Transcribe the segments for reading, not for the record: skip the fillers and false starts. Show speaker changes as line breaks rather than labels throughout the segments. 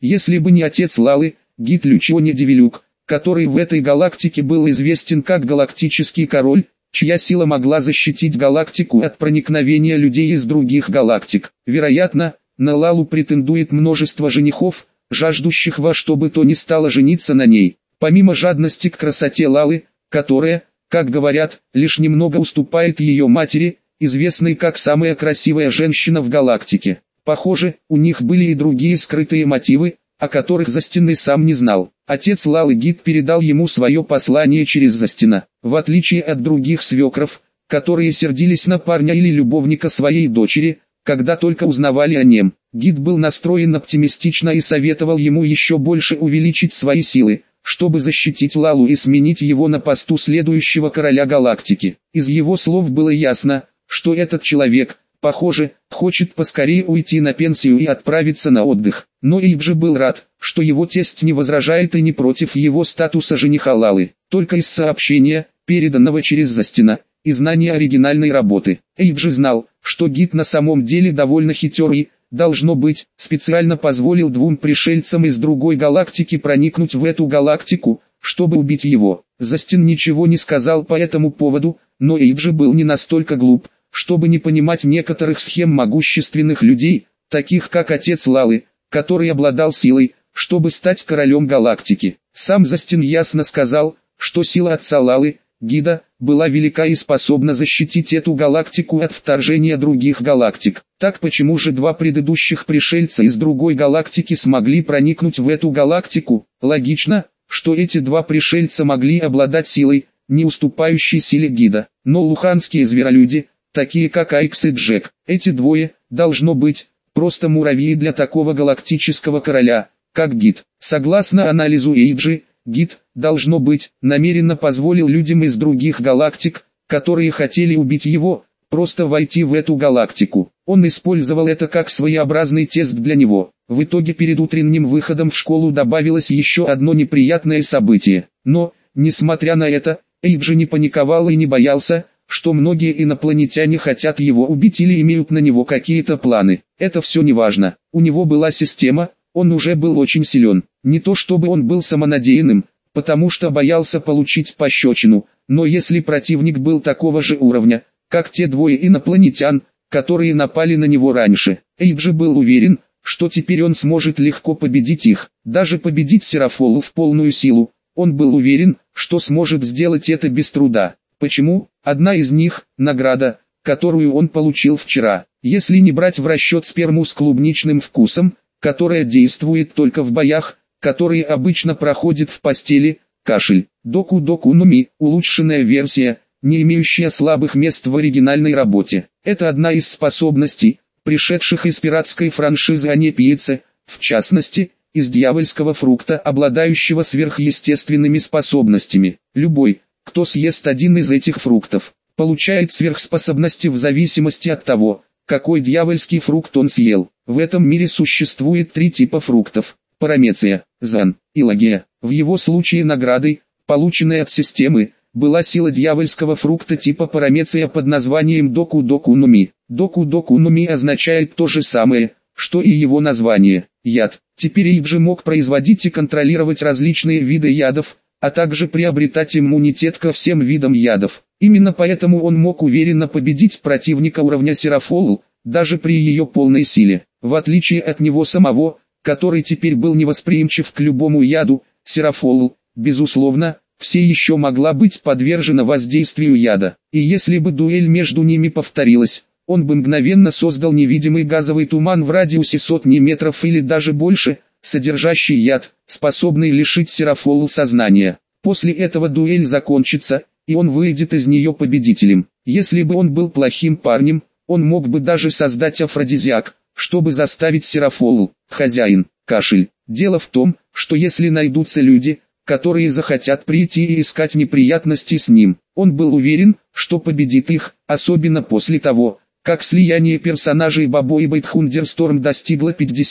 Если бы не отец Лалы, Гид Лючиони Девилюк, который в этой галактике был известен как Галактический Король, чья сила могла защитить галактику от проникновения людей из других галактик. Вероятно, на Лалу претендует множество женихов, жаждущих во что бы то ни стало жениться на ней. Помимо жадности к красоте Лалы, которая, как говорят, лишь немного уступает ее матери, известной как самая красивая женщина в галактике. Похоже, у них были и другие скрытые мотивы, о которых Застин и сам не знал. Отец Лалы Гид передал ему свое послание через Застина. В отличие от других свекров, которые сердились на парня или любовника своей дочери, когда только узнавали о нем, Гид был настроен оптимистично и советовал ему еще больше увеличить свои силы, чтобы защитить Лалу и сменить его на посту следующего короля галактики. Из его слов было ясно, что этот человек, похоже, хочет поскорее уйти на пенсию и отправиться на отдых. Но Эйджи был рад, что его тесть не возражает и не против его статуса жениха Лалы. Только из сообщения, переданного через Застина, и знания оригинальной работы, Эйджи знал, что Гид на самом деле довольно хитер и, должно быть, специально позволил двум пришельцам из другой галактики проникнуть в эту галактику, чтобы убить его. Застин ничего не сказал по этому поводу, но Эйджи был не настолько глуп, чтобы не понимать некоторых схем могущественных людей, таких как отец Лалы, который обладал силой, чтобы стать королем галактики. Сам Застин ясно сказал, что сила отца Лалы, Гида, была велика и способна защитить эту галактику от вторжения других галактик. Так почему же два предыдущих пришельца из другой галактики смогли проникнуть в эту галактику? Логично, что эти два пришельца могли обладать силой, не уступающей силе Гида. Но луханские зверолюди, такие как Айкс и Джек, эти двое, должно быть, просто муравьи для такого галактического короля, как Гид. Согласно анализу Эйджи, Гид, должно быть, намеренно позволил людям из других галактик, которые хотели убить его, просто войти в эту галактику. Он использовал это как своеобразный тест для него. В итоге перед утренним выходом в школу добавилось еще одно неприятное событие. Но, несмотря на это, Эйджи не паниковал и не боялся, что многие инопланетяне хотят его убить или имеют на него какие-то планы. Это все не важно. У него была система, он уже был очень силен. Не то чтобы он был самонадеянным, потому что боялся получить пощечину, но если противник был такого же уровня, как те двое инопланетян, которые напали на него раньше, Эйджи был уверен, что теперь он сможет легко победить их, даже победить Серафолу в полную силу. Он был уверен, что сможет сделать это без труда. Почему? Одна из них – награда, которую он получил вчера. Если не брать в расчет сперму с клубничным вкусом, которая действует только в боях, которые обычно проходят в постели, кашель. Доку-доку Нуми – улучшенная версия, не имеющая слабых мест в оригинальной работе. Это одна из способностей, пришедших из пиратской франшизы о Непиице, в частности, из дьявольского фрукта, обладающего сверхъестественными способностями. Любой, кто съест один из этих фруктов, получает сверхспособности в зависимости от того, какой дьявольский фрукт он съел. В этом мире существует три типа фруктов: Парамеция, Зан и Лагия. В его случае наградой, полученной от системы, была сила дьявольского фрукта типа Парамеция под названием Доку-доку Нуми. Доку-доку Нуми означает то же самое, что и его название – яд. Теперь Эйджи мог производить и контролировать различные виды ядов, а также приобретать иммунитет ко всем видам ядов. Именно поэтому он мог уверенно победить противника уровня Серафолу, даже при ее полной силе. В отличие от него самого, который теперь был невосприимчив к любому яду, Серафолу, безусловно, все еще могла быть подвержена воздействию яда. И если бы дуэль между ними повторилась, он бы мгновенно создал невидимый газовый туман в радиусе сотни метров или даже больше, содержащий яд, способный лишить Серафолу сознания. После этого дуэль закончится, и он выйдет из нее победителем. Если бы он был плохим парнем, он мог бы даже создать афродизиак, чтобы заставить Серафолу, хозяин, кашель. Дело в том, что если найдутся люди, которые захотят прийти и искать неприятности с ним, он был уверен, что победит их, особенно после того, как слияние персонажей Бабо и Бейтхундерсторм достигло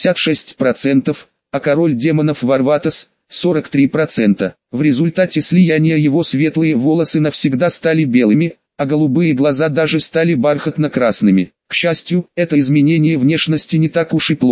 56%, а король демонов Варватас – 43%. В результате слияния его светлые волосы навсегда стали белыми, а голубые глаза даже стали бархатно-красными. К счастью, это изменение внешности не так уж и плохо,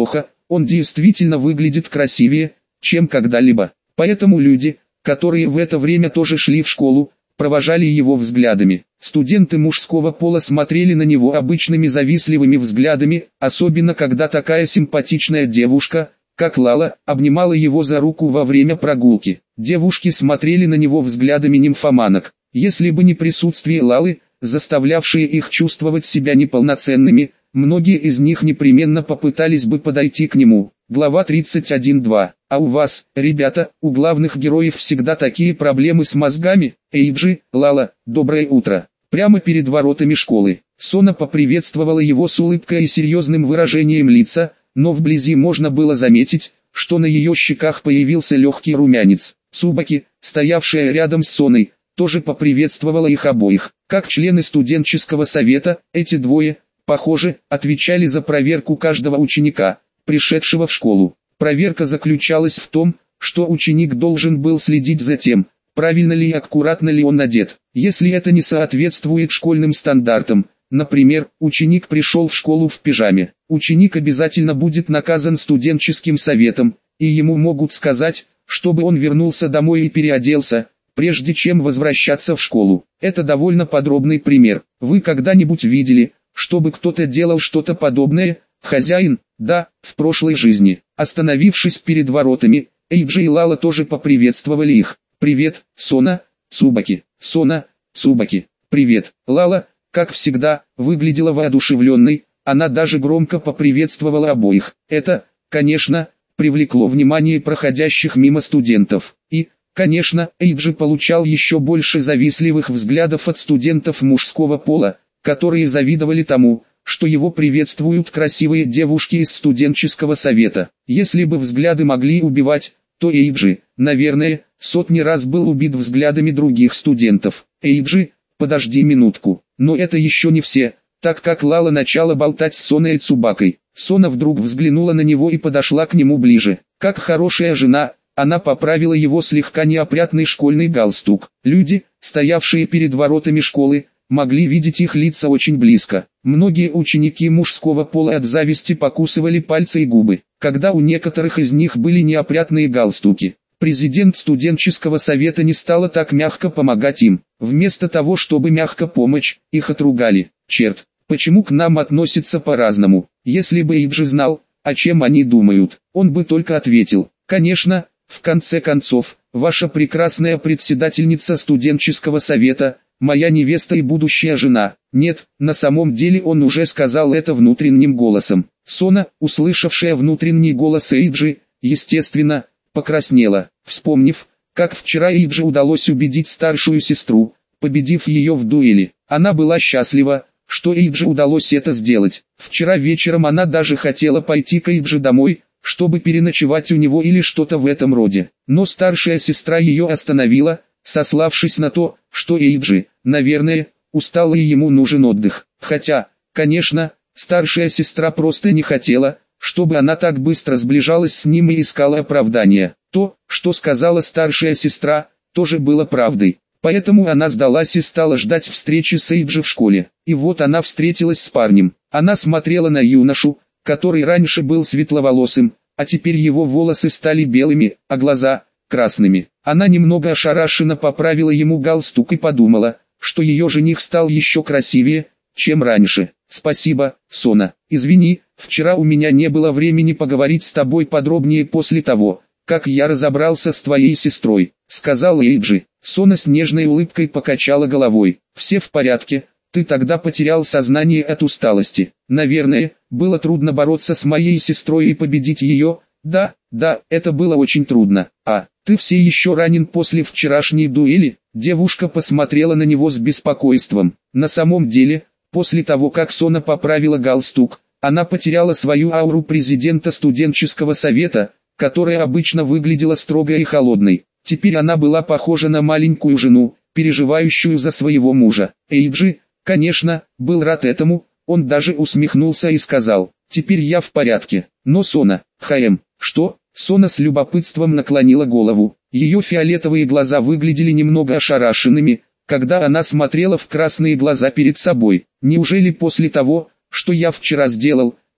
Он действительно выглядит красивее, чем когда-либо. Поэтому люди, которые в это время тоже шли в школу, провожали его взглядами. Студенты мужского пола смотрели на него обычными завистливыми взглядами, особенно когда такая симпатичная девушка, как Лала, обнимала его за руку во время прогулки. Девушки смотрели на него взглядами нимфоманок. Если бы не присутствие Лалы, заставлявшие их чувствовать себя неполноценными, многие из них непременно попытались бы подойти к нему. Глава 31.2. А у вас, ребята, у главных героев всегда такие проблемы с мозгами? Эйджи, Лала, доброе утро. Прямо перед воротами школы. Сона поприветствовала его с улыбкой и серьезным выражением лица, но вблизи можно было заметить, что на ее щеках появился легкий румянец. Цубаки, стоявшая рядом с Соной, тоже поприветствовала их обоих. Как члены студенческого совета, эти двое, похоже, отвечали за проверку каждого ученика, пришедшего в школу. Проверка заключалась в том, что ученик должен был следить за тем, правильно ли и аккуратно ли он одет. Если это не соответствует школьным стандартам, например, ученик пришел в школу в пижаме, ученик обязательно будет наказан студенческим советом, и ему могут сказать, чтобы он вернулся домой и переоделся, прежде чем возвращаться в школу. Это довольно подробный пример. Вы когда-нибудь видели, чтобы кто-то делал что-то подобное? Хозяин, да, в прошлой жизни. Остановившись перед воротами, Эйджи и Лала тоже поприветствовали их. «Привет, Сона, Цубаки». «Сона, Цубаки». «Привет». Лала, как всегда, выглядела воодушевленной, она даже громко поприветствовала обоих. Это, конечно, привлекло внимание проходящих мимо студентов. И, конечно, Эйджи получал еще больше завистливых взглядов от студентов мужского пола, которые завидовали тому, что его приветствуют красивые девушки из студенческого совета. Если бы взгляды могли убивать, то Эйджи, наверное, сотни раз был убит взглядами других студентов. Эйджи, подожди минутку. Но это еще не все, так как Лала начала болтать с Соной и Цубакой. Сона вдруг взглянула на него и подошла к нему ближе. Как хорошая жена, она поправила его слегка неопрятный школьный галстук. Люди, стоявшие перед воротами школы, могли видеть их лица очень близко. Многие ученики мужского пола от зависти покусывали пальцы и губы, когда у некоторых из них были неопрятные галстуки. Президент студенческого совета не стала так мягко помогать им. Вместо того, чтобы мягко помочь, их отругали. Черт, почему к нам относятся по-разному? Если бы Эйджи знал, о чем они думают, он бы только ответил: конечно, в конце концов, ваша прекрасная председательница студенческого совета, моя невеста и будущая жена. Нет, на самом деле он уже сказал это внутренним голосом. Сона, услышавшая внутренний голос Эйджи, естественно, покраснела, вспомнив, как вчера Эйджи удалось убедить старшую сестру, победив ее в дуэли. Она была счастлива, что Эйджи удалось это сделать. Вчера вечером она даже хотела пойти к Эйджи домой, чтобы переночевать у него или что-то в этом роде. Но старшая сестра ее остановила, сославшись на то, что Эйджи, наверное, устал и ему нужен отдых. Хотя, конечно, старшая сестра просто не хотела, чтобы она так быстро сближалась с ним и искала оправдания. То, что сказала старшая сестра, тоже было правдой. Поэтому она сдалась и стала ждать встречи с Эйджи в школе. И вот она встретилась с парнем. Она смотрела на юношу, который раньше был светловолосым, а теперь его волосы стали белыми, а глаза – красными. Она немного ошарашенно поправила ему галстук и подумала, что ее жених стал еще красивее, чем раньше. «Спасибо, Сона. Извини, вчера у меня не было времени поговорить с тобой подробнее после того, как я разобрался с твоей сестрой», — сказал Эйджи. Сона с нежной улыбкой покачала головой. «Все в порядке, ты тогда потерял сознание от усталости. Наверное, было трудно бороться с моей сестрой и победить ее». «Да, это было очень трудно. А, ты все еще ранен после вчерашней дуэли?» Девушка посмотрела на него с беспокойством. На самом деле, после того как Сона поправила галстук, она потеряла свою ауру президента студенческого совета, которая обычно выглядела строгой и холодной. Теперь она была похожа на маленькую жену, переживающую за своего мужа. Эйджи, конечно, был рад этому, он даже усмехнулся и сказал: «Теперь я в порядке». Но Сона, что? Сона с любопытством наклонила голову. Ее фиолетовые глаза выглядели немного ошарашенными, когда она смотрела в красные глаза перед собой. «Неужели после того, что я вчера сделал,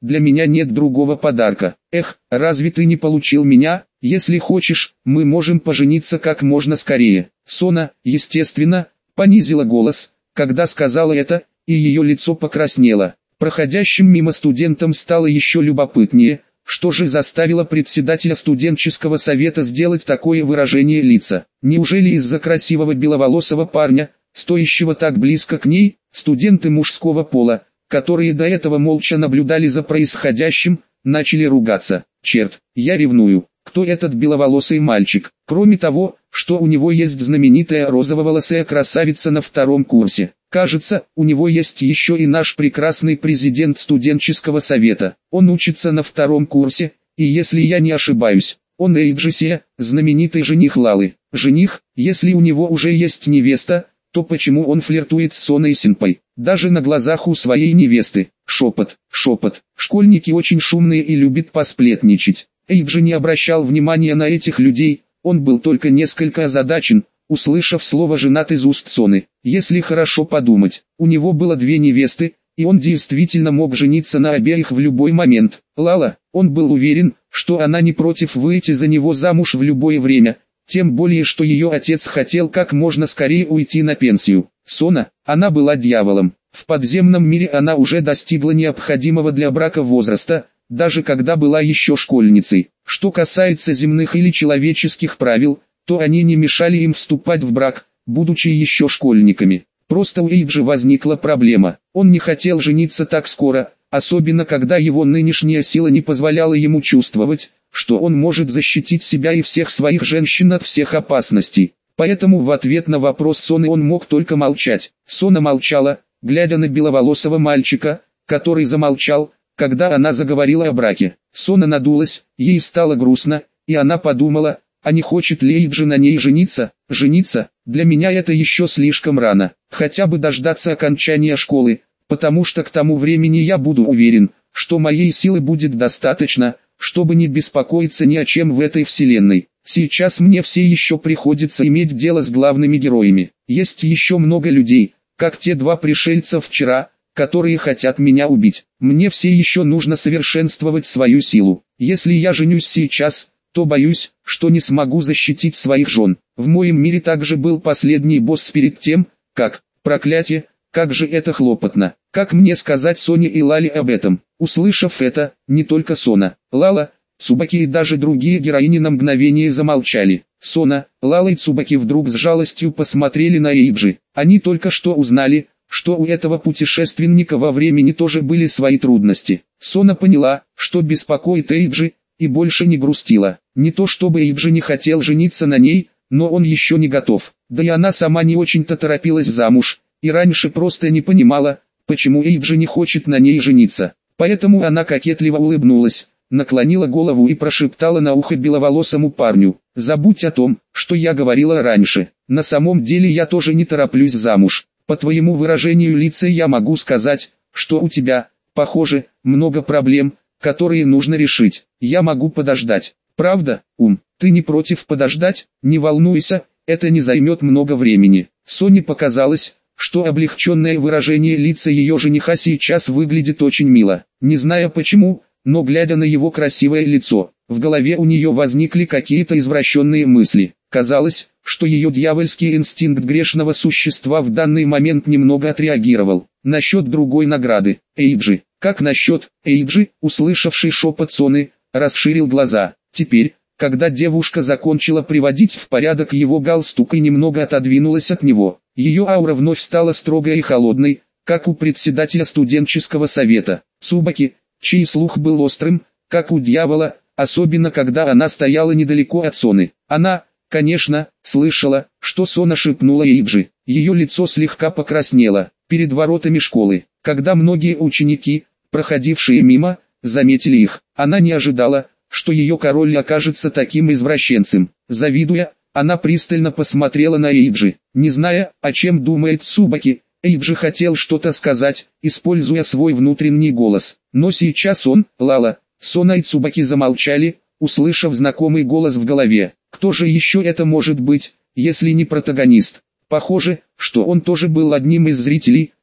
для меня нет другого подарка. Эх, разве ты не получил меня? Если хочешь, мы можем пожениться как можно скорее. Сона, естественно, понизила голос, когда сказала это, и ее лицо покраснело. Проходящим мимо студентам стало еще любопытнее, что же заставило председателя студенческого совета сделать такое выражение лица. Неужели из-за красивого беловолосого парня, стоящего так близко к ней, студенты мужского пола, которые до этого молча наблюдали за происходящим, начали ругаться? Черт, я ревную. Кто этот беловолосый мальчик? Кроме того, что у него есть знаменитая розововолосая красавица на втором курсе. Кажется, у него есть еще и наш прекрасный президент студенческого совета. Он учится на втором курсе, и если я не ошибаюсь, он Эйджи, знаменитый жених Лалы. Жених, если у него уже есть невеста, то почему он флиртует с Соной Синпой? Даже на глазах у своей невесты. Шепот, шепот. Школьники очень шумные и любят посплетничать. Эйджи не обращал внимания на этих людей, он был только несколько озадачен, услышав слово «женат» из уст Соны. Если хорошо подумать, у него было две невесты, и он действительно мог жениться на обеих в любой момент. Лала, он был уверен, что она не против выйти за него замуж в любое время, тем более что ее отец хотел как можно скорее уйти на пенсию. Сона, она была дьяволом. В подземном мире она уже достигла необходимого для брака возраста, даже когда была еще школьницей. Что касается земных или человеческих правил, то они не мешали им вступать в брак, будучи еще школьниками. Просто у Эйджи возникла проблема. Он не хотел жениться так скоро, особенно когда его нынешняя сила не позволяла ему чувствовать, что он может защитить себя и всех своих женщин от всех опасностей. Поэтому в ответ на вопрос Соны он мог только молчать. Сона молчала, глядя на беловолосого мальчика, который замолчал, когда она заговорила о браке. Сона надулась, ей стало грустно, и она подумала, а не хочет ли Эйджи на ней жениться? Жениться? Для меня это еще слишком рано. Хотя бы дождаться окончания школы, потому что к тому времени я буду уверен, что моей силы будет достаточно, чтобы не беспокоиться ни о чем в этой вселенной. Сейчас мне все еще приходится иметь дело с главными героями. Есть еще много людей, как те два пришельца вчера, которые хотят меня убить. Мне все еще нужно совершенствовать свою силу. Если я женюсь сейчас, то боюсь, что не смогу защитить своих жен. В моем мире также был последний босс перед тем, как, проклятие, как же это хлопотно. Как мне сказать Соне и Лале об этом? Услышав это, не только Сона, Лала, Цубаки и даже другие героини на мгновение замолчали. Сона, Лала и Цубаки вдруг с жалостью посмотрели на Эйджи. Они только что узнали, что у этого путешественника во времени тоже были свои трудности. Сона поняла, что беспокоит Эйджи, и больше не грустила. Не то чтобы Эйджи не хотел жениться на ней, но он еще не готов. Да и она сама не очень-то торопилась замуж, и раньше просто не понимала, почему Эйджи не хочет на ней жениться. Поэтому она кокетливо улыбнулась, наклонила голову и прошептала на ухо беловолосому парню: «Забудь о том, что я говорила раньше. На самом деле я тоже не тороплюсь замуж. По твоему выражению лица я могу сказать, что у тебя, похоже, много проблем, которые нужно решить. Я могу подождать. Правда, ты не против подождать? Не волнуйся, это не займет много времени». Соне показалось, что облегченное выражение лица ее жениха сейчас выглядит очень мило. Не зная почему, но глядя на его красивое лицо, в голове у нее возникли какие-то извращенные мысли. Казалось, что ее дьявольский инстинкт грешного существа в данный момент немного отреагировал. Насчет другой награды. Эйджи. Как насчет? Эйджи, услышавший шепот Соны, расширил глаза. Теперь, когда девушка закончила приводить в порядок его галстук и немного отодвинулась от него, ее аура вновь стала строгой и холодной, как у председателя студенческого совета. Цубаки, чей слух был острым, как у дьявола, особенно когда она стояла недалеко от Соны. Она, конечно, слышала, что Сона шепнула Эйджи. Ее лицо слегка покраснело. Перед воротами школы, когда многие ученики, проходившие мимо, заметили их, она не ожидала, что ее король окажется таким извращенцем. Завидуя, она пристально посмотрела на Эйджи. Не зная, о чем думает Цубаки, Эйджи хотел что-то сказать, используя свой внутренний голос. Но сейчас он, Лала, Сона и Цубаки замолчали, услышав знакомый голос в голове. Кто же еще это может быть, если не протагонист? Похоже, что он тоже был одним из зрителей,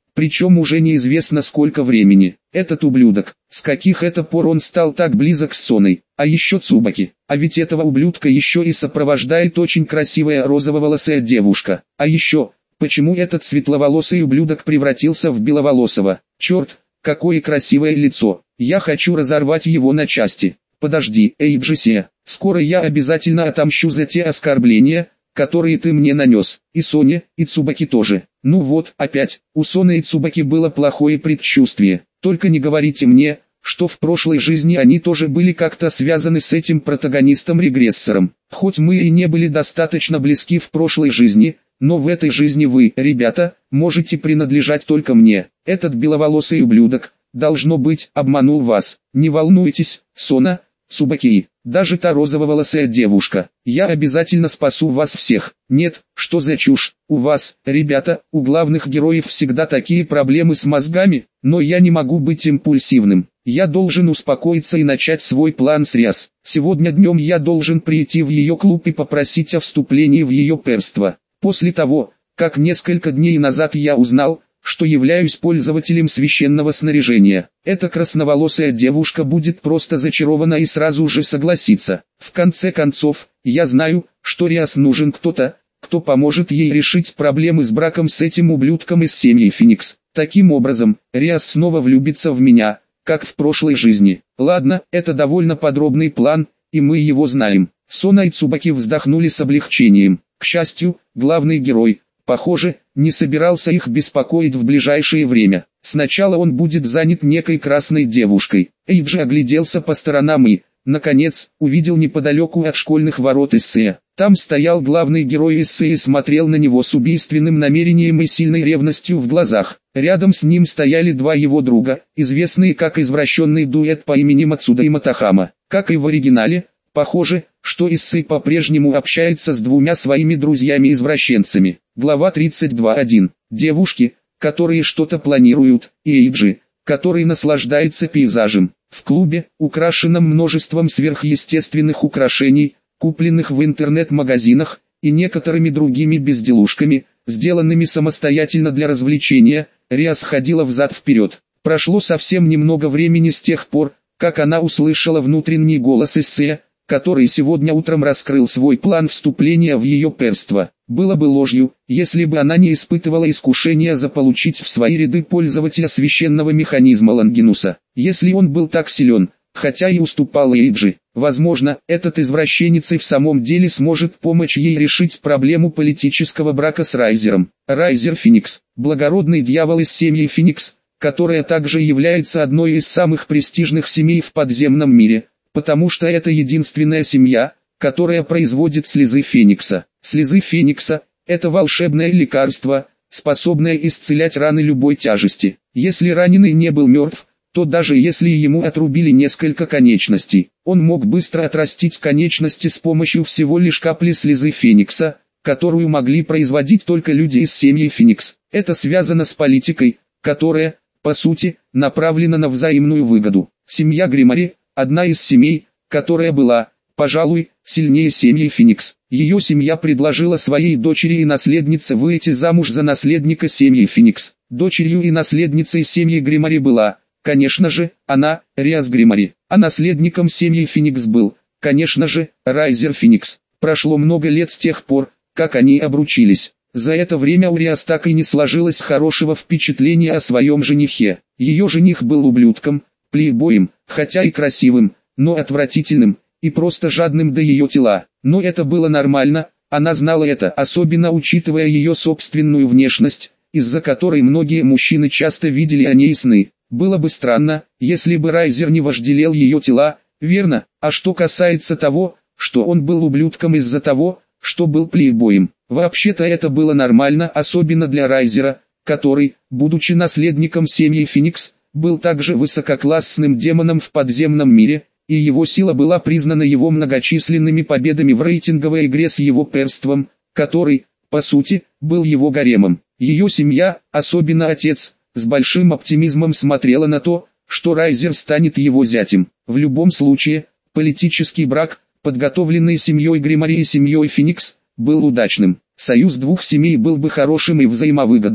причем уже неизвестно сколько времени. Этот ублюдок, с каких это пор он стал так близок с Соной, а еще Цубаки, а ведь этого ублюдка еще и сопровождает очень красивая розововолосая девушка, а еще, почему этот светловолосый ублюдок превратился в беловолосого, черт, какое красивое лицо, я хочу разорвать его на части. Подожди, Эйджисе, скоро я обязательно отомщу за те оскорбления, которые ты мне нанес, и Соне, и Цубаки тоже. Ну вот, опять, у Соны и Цубаки было плохое предчувствие, только не говорите мне, что в прошлой жизни они тоже были как-то связаны с этим протагонистом-регрессором. Хоть мы и не были достаточно близки в прошлой жизни, но в этой жизни вы, ребята, можете принадлежать только мне. Этот беловолосый ублюдок, должно быть, обманул вас. Не волнуйтесь, Сона, Цубаки, даже та розововолосая девушка. Я обязательно спасу вас всех. Нет, что за чушь. У вас, ребята, у главных героев всегда такие проблемы с мозгами, но я не могу быть импульсивным. Я должен успокоиться и начать свой план с Риас. Сегодня днем я должен прийти в ее клуб и попросить о вступлении в ее перство. После того, как несколько дней назад я узнал, что являюсь пользователем священного снаряжения. Эта красноволосая девушка будет просто зачарована и сразу же согласится. В конце концов, я знаю, что Риас нужен кто-то, кто поможет ей решить проблемы с браком с этим ублюдком из семьи Феникс. Таким образом, Риас снова влюбится в меня, как в прошлой жизни. Ладно, это довольно подробный план, и мы его знаем. Сона и Цубаки вздохнули с облегчением. К счастью, главный герой, похоже, не собирался их беспокоить в ближайшее время. Сначала он будет занят некой красной девушкой. Эйджи огляделся по сторонам и, наконец, увидел неподалеку от школьных ворот Иссе. Там стоял главный герой Иссе и смотрел на него с убийственным намерением и сильной ревностью в глазах. Рядом с ним стояли два его друга, известные как извращенный дуэт по имени Мацуда и Матахама. Как и в оригинале, похоже, что Иссе по-прежнему общается с двумя своими друзьями-извращенцами. Глава 32.1. Девушки, которые что-то планируют, и Эйджи, который наслаждается пейзажем. В клубе, украшенном множеством сверхъестественных украшений, купленных в интернет-магазинах, и некоторыми другими безделушками, сделанными самостоятельно для развлечения, Риас ходила взад-вперед. Прошло совсем немного времени с тех пор, как она услышала внутренний голос Иссе, который сегодня утром раскрыл свой план вступления в ее перство. Было бы ложью, если бы она не испытывала искушения заполучить в свои ряды пользователя священного механизма Лонгинуса. Если он был так силен, хотя и уступал Эйджи, возможно, этот извращенец и в самом деле сможет помочь ей решить проблему политического брака с Райзером. Райзер Феникс, благородный дьявол из семьи Феникс, которая также является одной из самых престижных семей в подземном мире, потому что это единственная семья, которая производит слезы Феникса. Слезы Феникса – это волшебное лекарство, способное исцелять раны любой тяжести. Если раненый не был мертв, то даже если ему отрубили несколько конечностей, он мог быстро отрастить конечности с помощью всего лишь капли слезы Феникса, которую могли производить только люди из семьи Феникс. Это связано с политикой, которая, по сути, направлена на взаимную выгоду. Семья Гримари – одна из семей, которая была, пожалуй, сильнее семьи Феникс. Ее семья предложила своей дочери и наследнице выйти замуж за наследника семьи Феникс. Дочерью и наследницей семьи Гримари была, конечно же, она, Риас Гримари, а наследником семьи Феникс был, конечно же, Райзер Феникс. Прошло много лет с тех пор, как они обручились. За это время у Риас так и не сложилось хорошего впечатления о своем женихе. Ее жених был ублюдком, плейбоем, хотя и красивым, но отвратительным, и просто жадным до ее тела. Но это было нормально, она знала это, особенно учитывая ее собственную внешность, из-за которой многие мужчины часто видели о ней сны. Было бы странно, если бы Райзер не вожделел ее тела, верно? А что касается того, что он был ублюдком из-за того, что был плейбоем, вообще-то это было нормально, особенно для Райзера, который, будучи наследником семьи Феникс, был также высококлассным демоном в подземном мире, и его сила была признана его многочисленными победами в рейтинговой игре с его перством, который, по сути, был его гаремом. Ее семья, особенно отец, с большим оптимизмом смотрела на то, что Райзер станет его зятем. В любом случае, политический брак, подготовленный семьей Гримари и семьей Феникс, был удачным. Союз двух семей был бы хорошим и взаимовыгодным.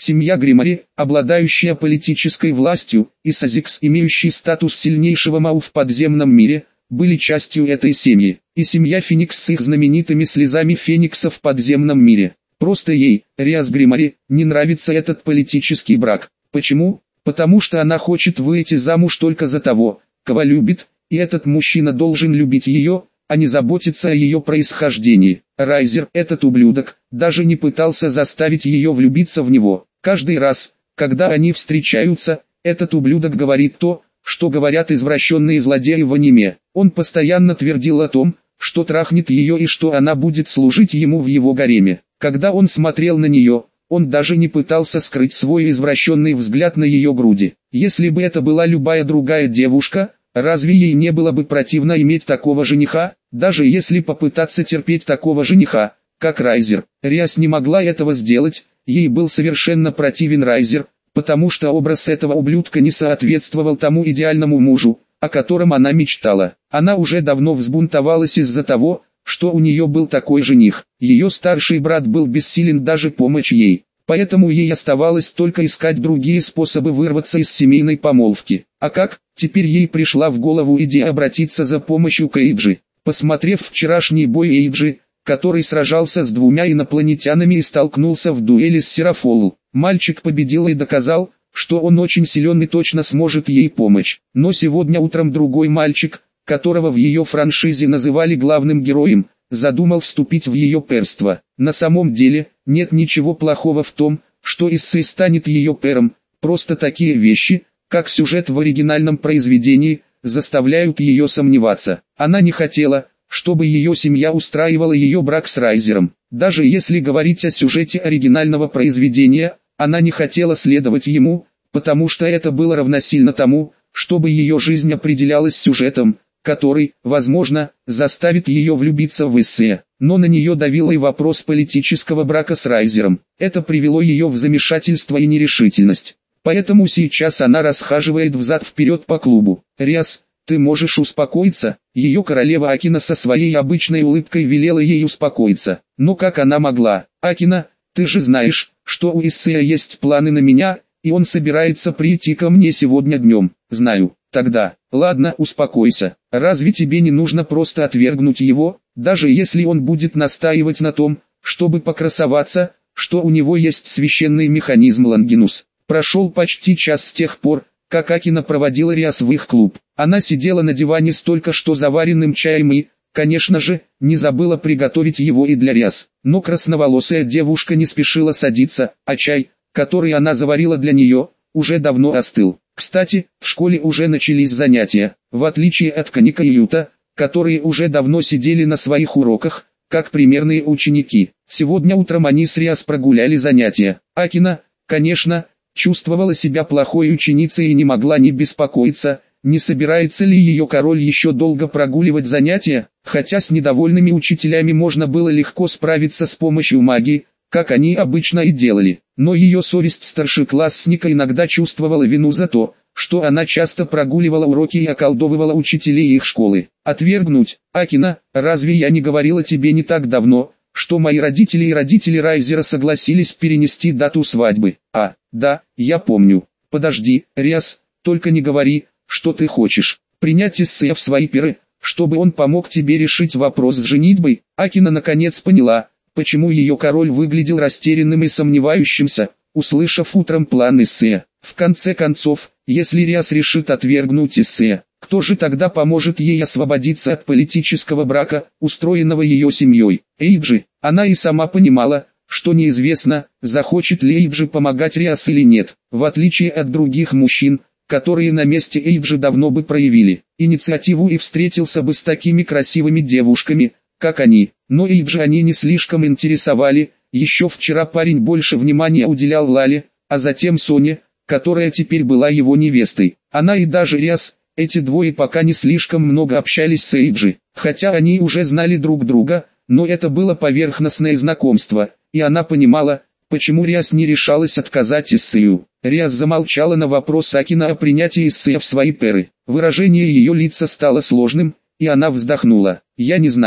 Семья Гримари, обладающая политической властью, и Сазикс, имеющий статус сильнейшего Мау в подземном мире, были частью этой семьи, и семья Феникс с их знаменитыми слезами Феникса в подземном мире. Просто ей, Риас Гримари, не нравится этот политический брак. Почему? Потому что она хочет выйти замуж только за того, кого любит, и этот мужчина должен любить ее, а не заботиться о ее происхождении. Райзер, этот ублюдок, даже не пытался заставить ее влюбиться в него. Каждый раз, когда они встречаются, этот ублюдок говорит то, что говорят извращенные злодеи в аниме. Он постоянно твердил о том, что трахнет ее и что она будет служить ему в его гареме. Когда он смотрел на нее, он даже не пытался скрыть свой извращенный взгляд на ее груди. Если бы это была любая другая девушка, разве ей не было бы противно иметь такого жениха, даже если попытаться терпеть такого жениха, как Райзер? Риас не могла этого сделать, ей был совершенно противен Райзер, потому что образ этого ублюдка не соответствовал тому идеальному мужу, о котором она мечтала. Она уже давно взбунтовалась из-за того, что у нее был такой жених. Ее старший брат был бессилен даже помочь ей, поэтому ей оставалось только искать другие способы вырваться из семейной помолвки. А как? Теперь ей пришла в голову идея обратиться за помощью к Эйджи. Посмотрев вчерашний бой Эйджи, который сражался с двумя инопланетянами и столкнулся в дуэли с Серафолл, мальчик победил и доказал, что он очень силен и точно сможет ей помочь. Но сегодня утром другой мальчик, которого в ее франшизе называли главным героем, задумал вступить в ее перство. На самом деле, нет ничего плохого в том, что Иссы станет ее пером, просто такие вещи, как сюжет в оригинальном произведении, заставляют ее сомневаться. Она не хотела, чтобы ее семья устраивала ее брак с Райзером. Даже если говорить о сюжете оригинального произведения, она не хотела следовать ему, потому что это было равносильно тому, чтобы ее жизнь определялась сюжетом, который, возможно, заставит ее влюбиться в Иссе. Но на нее давил и вопрос политического брака с Райзером. Это привело ее в замешательство и нерешительность. Поэтому сейчас она расхаживает взад-вперед по клубу. «Риас, ты можешь успокоиться?» Ее королева Акина со своей обычной улыбкой велела ей успокоиться. Но как она могла? «Акина, ты же знаешь, что у Иссея есть планы на меня, и он собирается прийти ко мне сегодня днем». «Знаю». «Тогда, ладно, успокойся. Разве тебе не нужно просто отвергнуть его, даже если он будет настаивать на том, чтобы покрасоваться, что у него есть священный механизм Лонгинус?» Прошел почти час с тех пор, как Акина проводила Риас в их клуб. Она сидела на диване с только что заваренным чаем и, конечно же, не забыла приготовить его и для Риас. Но красноволосая девушка не спешила садиться, а чай, который она заварила для нее, уже давно остыл. Кстати, в школе уже начались занятия. В отличие от Каника и Юта, которые уже давно сидели на своих уроках, как примерные ученики. Сегодня утром они с Риас прогуляли занятия. Акина, конечно, чувствовала себя плохой ученицей и не могла не беспокоиться, не собирается ли ее король еще долго прогуливать занятия, хотя с недовольными учителями можно было легко справиться с помощью магии, как они обычно и делали. Но ее совесть старшеклассника иногда чувствовала вину за то, что она часто прогуливала уроки и околдовывала учителей их школы. «Отвергнуть, Акина, разве я не говорила тебе не так давно, что мои родители и родители Райзера согласились перенести дату свадьбы?» «А, да, я помню. Подожди, Риас, только не говори, что ты хочешь принять Иссе в свои перы, чтобы он помог тебе решить вопрос с женитьбой». Акина наконец поняла, почему ее король выглядел растерянным и сомневающимся, услышав утром план Иссе. В конце концов, если Риас решит отвергнуть Иссе, кто же тогда поможет ей освободиться от политического брака, устроенного ее семьей? Эйджи. Она и сама понимала, что неизвестно, захочет ли Эйджи помогать Риас или нет, в отличие от других мужчин, которые на месте Эйджи давно бы проявили инициативу и встретился бы с такими красивыми девушками, как они. Но Эйджи они не слишком интересовали. Еще вчера парень больше внимания уделял Лале, а затем Соне, которая теперь была его невестой. Она и даже Риас, эти двое пока не слишком много общались с Эйджи, хотя они уже знали друг друга, но это было поверхностное знакомство, и она понимала, почему Риас не решалась отказать Иссею. Риас замолчала на вопрос Акина о принятии Иссея в свои перы. Выражение ее лица стало сложным, и она вздохнула. «Я не знаю,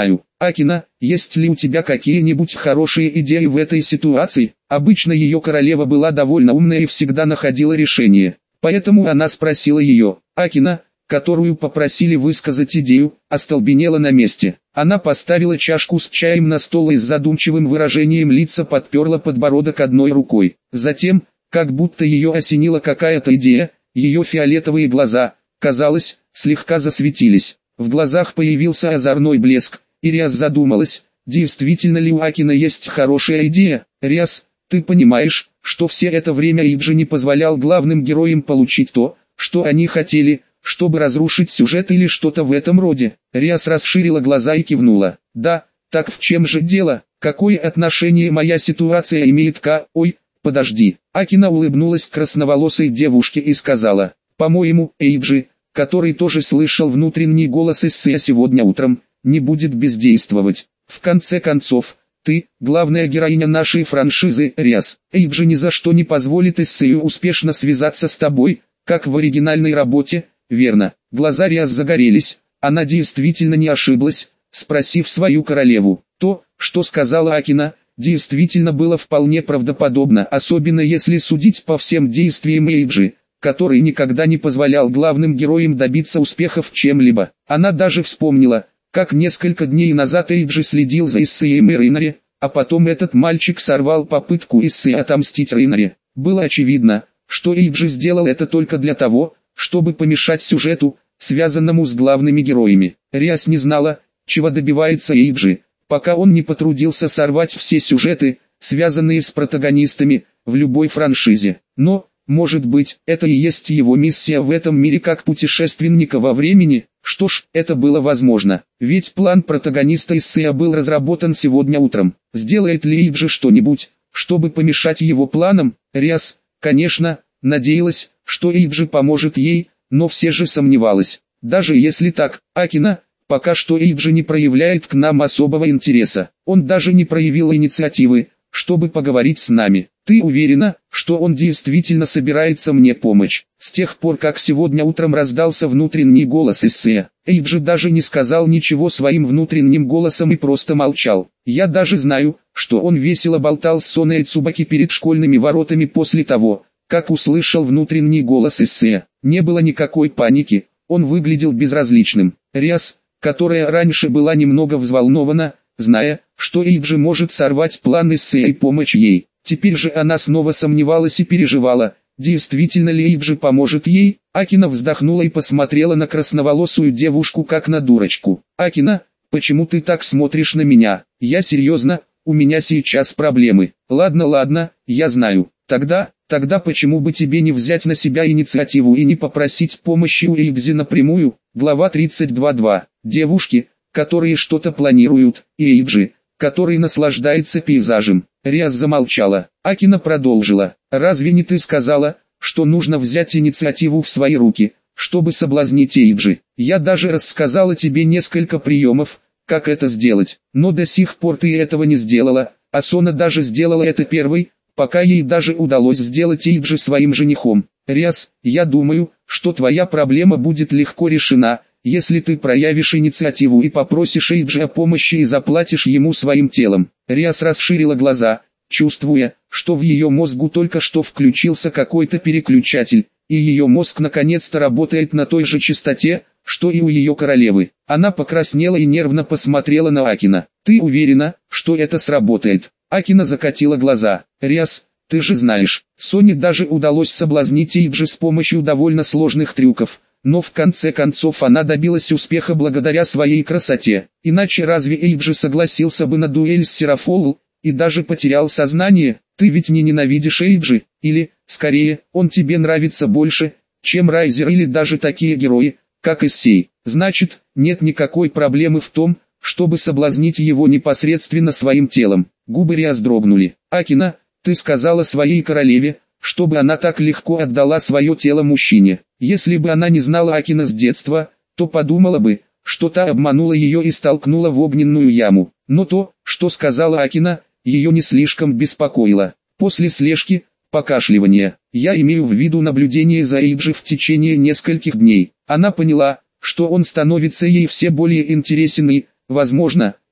Акина, есть ли у тебя какие-нибудь хорошие идеи в этой ситуации? Обычно ее королева была довольно умная и всегда находила решение. Поэтому она спросила ее. Акина, которую попросили высказать идею, остолбенела на месте. Она поставила чашку с чаем на стол и с задумчивым выражением лица подперла подбородок одной рукой. Затем, как будто ее осенила какая-то идея, ее фиолетовые глаза, казалось, слегка засветились. В глазах появился озорной блеск, и Риас задумалась, действительно ли у Акина есть хорошая идея. Риас, ты понимаешь, что все это время Иджи не позволял главным героям получить то, что они хотели, чтобы разрушить сюжет или что-то в этом роде. Риас расширила глаза и кивнула. Да, так в чем же дело? Какое отношение моя ситуация имеет к... Ой, подожди. Акина улыбнулась красноволосой девушке и сказала. По-моему, Эйджи, который тоже слышал внутренний голос Исseя сегодня утром, не будет бездействовать. В конце концов, ты, главная героиня нашей франшизы, Риас. Эйджи ни за что не позволит Иссею успешно связаться с тобой, как в оригинальной работе. Верно. Глаза Риас загорелись, она действительно не ошиблась, спросив свою королеву. То, что сказала Акина, действительно было вполне правдоподобно, особенно если судить по всем действиям Эйджи, который никогда не позволял главным героям добиться успеха в чем-либо. Она даже вспомнила, как несколько дней назад Эйджи следил за Иссеем и Рейнари, а потом этот мальчик сорвал попытку Иссея отомстить Рейнари. Было очевидно, что Эйджи сделал это только для того, чтобы помешать сюжету, связанному с главными героями. Риас не знала, чего добивается Эйджи, пока он не потрудился сорвать все сюжеты, связанные с протагонистами, в любой франшизе. Но, может быть, это и есть его миссия в этом мире как путешественника во времени? Что ж, это было возможно, ведь план протагониста Иссея был разработан сегодня утром. Сделает ли Эйджи что-нибудь, чтобы помешать его планам? Риас, конечно, надеялась, что Эйджи поможет ей, но все же сомневалась. Даже если так, Акина, пока что Эйджи не проявляет к нам особого интереса. Он даже не проявил инициативы, чтобы поговорить с нами. Ты уверена, что он действительно собирается мне помочь? С тех пор, как сегодня утром раздался внутренний голос Иссея, Эйджи даже не сказал ничего своим внутренним голосом и просто молчал. Я даже знаю, что он весело болтал с Соной Цубаки перед школьными воротами после того, как услышал внутренний голос Иссея. Не было никакой паники, он выглядел безразличным. Риас, которая раньше была немного взволнована, зная, что Эйджи может сорвать план Иссея и помочь ей. Теперь же она снова сомневалась и переживала, действительно ли Эйджи поможет ей. Акина вздохнула и посмотрела на красноволосую девушку как на дурочку. Акина, почему ты так смотришь на меня? Я серьезно, у меня сейчас проблемы. Ладно, я знаю. Тогда почему бы тебе не взять на себя инициативу и не попросить помощи у Эйджи напрямую? Глава 32.2. Девушки, которые что-то планируют, и Эйджи, который наслаждается пейзажем. Риас замолчала. Акина продолжила. Разве не ты сказала, что нужно взять инициативу в свои руки, чтобы соблазнить Эйджи? Я даже рассказала тебе несколько приемов, как это сделать, но до сих пор ты этого не сделала, а Сона даже сделала это первой, пока ей даже удалось сделать Эйджи своим женихом. Риас, я думаю, что твоя проблема будет легко решена, если ты проявишь инициативу и попросишь Эйджи о помощи и заплатишь ему своим телом. Риас расширила глаза, чувствуя, что в ее мозгу только что включился какой-то переключатель, и ее мозг наконец-то работает на той же частоте, что и у ее королевы. Она покраснела и нервно посмотрела на Акина. Ты уверена, что это сработает? Акина закатила глаза. Риас, ты же знаешь, Соне даже удалось соблазнить Эйджи с помощью довольно сложных трюков. Но в конце концов она добилась успеха благодаря своей красоте. Иначе разве Эйджи согласился бы на дуэль с Серафолл, и даже потерял сознание? Ты ведь не ненавидишь Эйджи, или, скорее, он тебе нравится больше, чем Райзер или даже такие герои, как Иссей. Значит, нет никакой проблемы в том, чтобы соблазнить его непосредственно своим телом. Губы Риас дрогнули. Акина, ты сказала своей королеве, чтобы она так легко отдала свое тело мужчине. Если бы она не знала Акина с детства, то подумала бы, что та обманула ее и столкнула в огненную яму. Но то, что сказала Акина, ее не слишком беспокоило. После слежки, покашливания, я имею в виду наблюдение за Эйджи в течение нескольких дней. Она поняла, что он становится ей все более интересен и, возможно,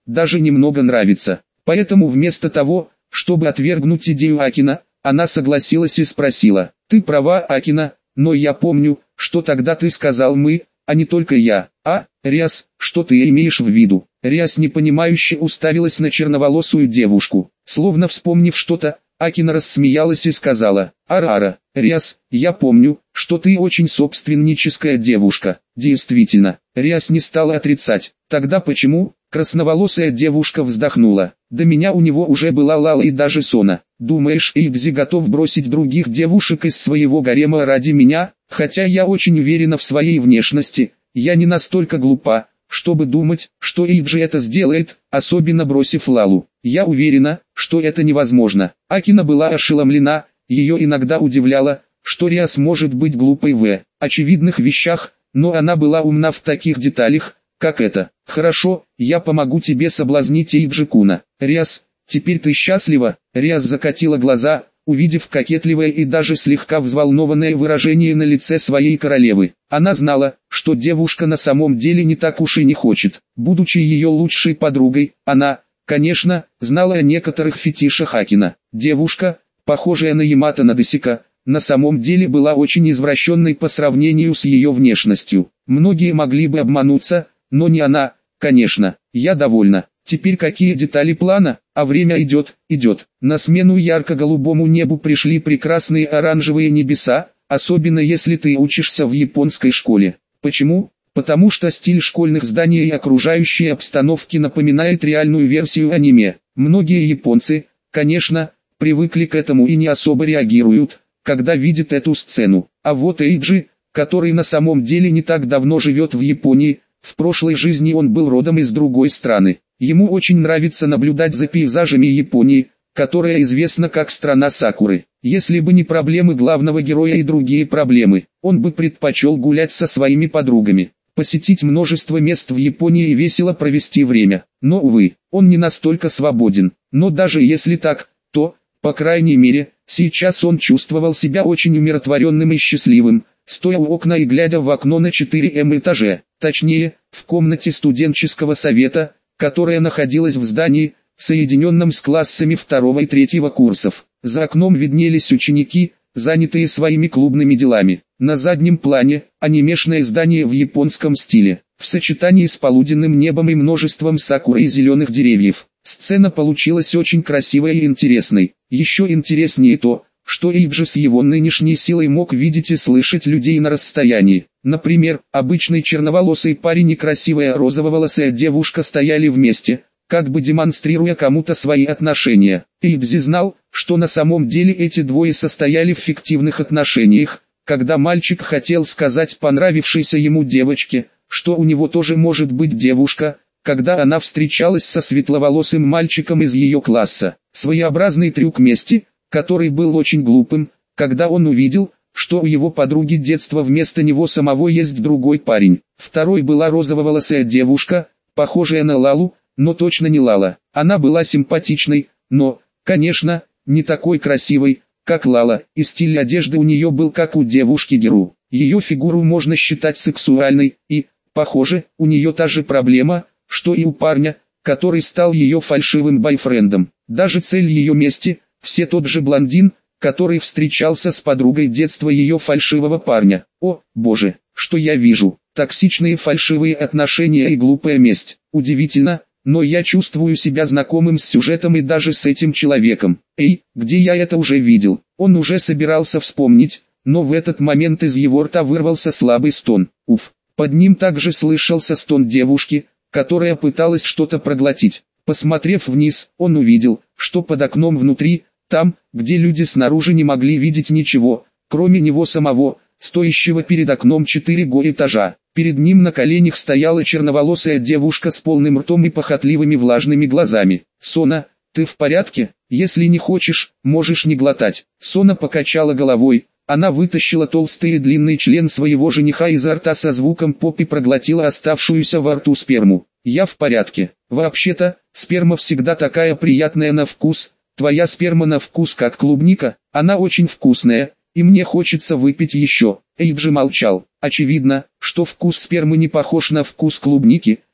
даже немного нравится. Поэтому вместо того, чтобы отвергнуть идею Акина, она согласилась и спросила: «Ты права, Акина, но я помню, что тогда ты сказал мы, а не только я». «А, Риас, что ты имеешь в виду?» Риас непонимающе уставилась на черноволосую девушку. Словно вспомнив что-то, Акина рассмеялась и сказала: «Ара-ара, Риас, я помню, что ты очень собственническая девушка». Действительно, Риас не стала отрицать. «Тогда почему?» Красноволосая девушка вздохнула. «До меня у него уже была Лала и даже Сона. Думаешь, Эйдзи готов бросить других девушек из своего гарема ради меня? Хотя я очень уверена в своей внешности, я не настолько глупа, чтобы думать, что Эйджи это сделает, особенно бросив Лалу. Я уверена, что это невозможно». Акина была ошеломлена, ее иногда удивляло, что Риас может быть глупой в очевидных вещах, но она была умна в таких деталях, как это. «Хорошо, я помогу тебе соблазнить Эйджи-куна. Риас, теперь ты счастлива?» Риас закатила глаза, увидев кокетливое и даже слегка взволнованное выражение на лице своей королевы. Она знала, что девушка на самом деле не так уж и не хочет. Будучи ее лучшей подругой, она, конечно, знала о некоторых фетишах Акина. Девушка, похожая на Ямато Надесика, на самом деле была очень извращенной по сравнению с ее внешностью. Многие могли бы обмануться, но не она, конечно. «Я довольна. Теперь какие детали плана?» А время идет, идет. На смену ярко-голубому небу пришли прекрасные оранжевые небеса, особенно если ты учишься в японской школе. Почему? Потому что стиль школьных зданий и окружающей обстановки напоминает реальную версию аниме. Многие японцы, конечно, привыкли к этому и не особо реагируют, когда видят эту сцену. А вот Эйджи, который на самом деле не так давно живет в Японии, в прошлой жизни он был родом из другой страны. Ему очень нравится наблюдать за пейзажами Японии, которая известна как страна сакуры. Если бы не проблемы главного героя и другие проблемы, он бы предпочел гулять со своими подругами, посетить множество мест в Японии и весело провести время. Но, увы, он не настолько свободен. Но даже если так, то, по крайней мере, сейчас он чувствовал себя очень умиротворенным и счастливым, стоя у окна и глядя в окно на 4-м этаже, точнее, в комнате студенческого совета, которая находилась в здании, соединенном с классами 2 и 3 курсов. За окном виднелись ученики, занятые своими клубными делами. На заднем плане – анимешное здание в японском стиле, в сочетании с полуденным небом и множеством сакуры и зеленых деревьев. Сцена получилась очень красивой и интересной. Еще интереснее то, что Эйджи с его нынешней силой мог видеть и слышать людей на расстоянии. Например, обычный черноволосый парень и красивая розововолосая девушка стояли вместе, как бы демонстрируя кому-то свои отношения. Эйджи знал, что на самом деле эти двое состояли в фиктивных отношениях, когда мальчик хотел сказать понравившейся ему девочке, что у него тоже может быть девушка, когда она встречалась со светловолосым мальчиком из ее класса. Своеобразный трюк мести, который был очень глупым, когда он увидел, что у его подруги детства вместо него самого есть другой парень. Второй была розововолосая девушка, похожая на Лалу, но точно не Лала. Она была симпатичной, но, конечно, не такой красивой, как Лала, и стиль одежды у нее был как у девушки Геру. Ее фигуру можно считать сексуальной, и, похоже, у нее та же проблема, что и у парня, который стал ее фальшивым бойфрендом. Даже цель ее мести – все тот же блондин, который встречался с подругой детства ее фальшивого парня. О, боже, что я вижу, токсичные фальшивые отношения и глупая месть. Удивительно, но я чувствую себя знакомым с сюжетом и даже с этим человеком. Эй, где я это уже видел? Он уже собирался вспомнить, но в этот момент из его рта вырвался слабый стон. Уф, под ним также слышался стон девушки, которая пыталась что-то проглотить. Посмотрев вниз, он увидел, что под окном внутри, там, где люди снаружи не могли видеть ничего, кроме него самого, стоящего перед окном 4-го этажа. Перед ним на коленях стояла черноволосая девушка с полным ртом и похотливыми влажными глазами. «Сона, ты в порядке? Если не хочешь, можешь не глотать». Сона покачала головой. Она вытащила толстый и длинный член своего жениха изо рта со звуком поп и проглотила оставшуюся во рту сперму. «Я в порядке. Вообще-то, сперма всегда такая приятная на вкус. Твоя сперма на вкус как клубника, она очень вкусная, и мне хочется выпить еще». Эйджи молчал. Очевидно, что вкус спермы не похож на вкус клубники,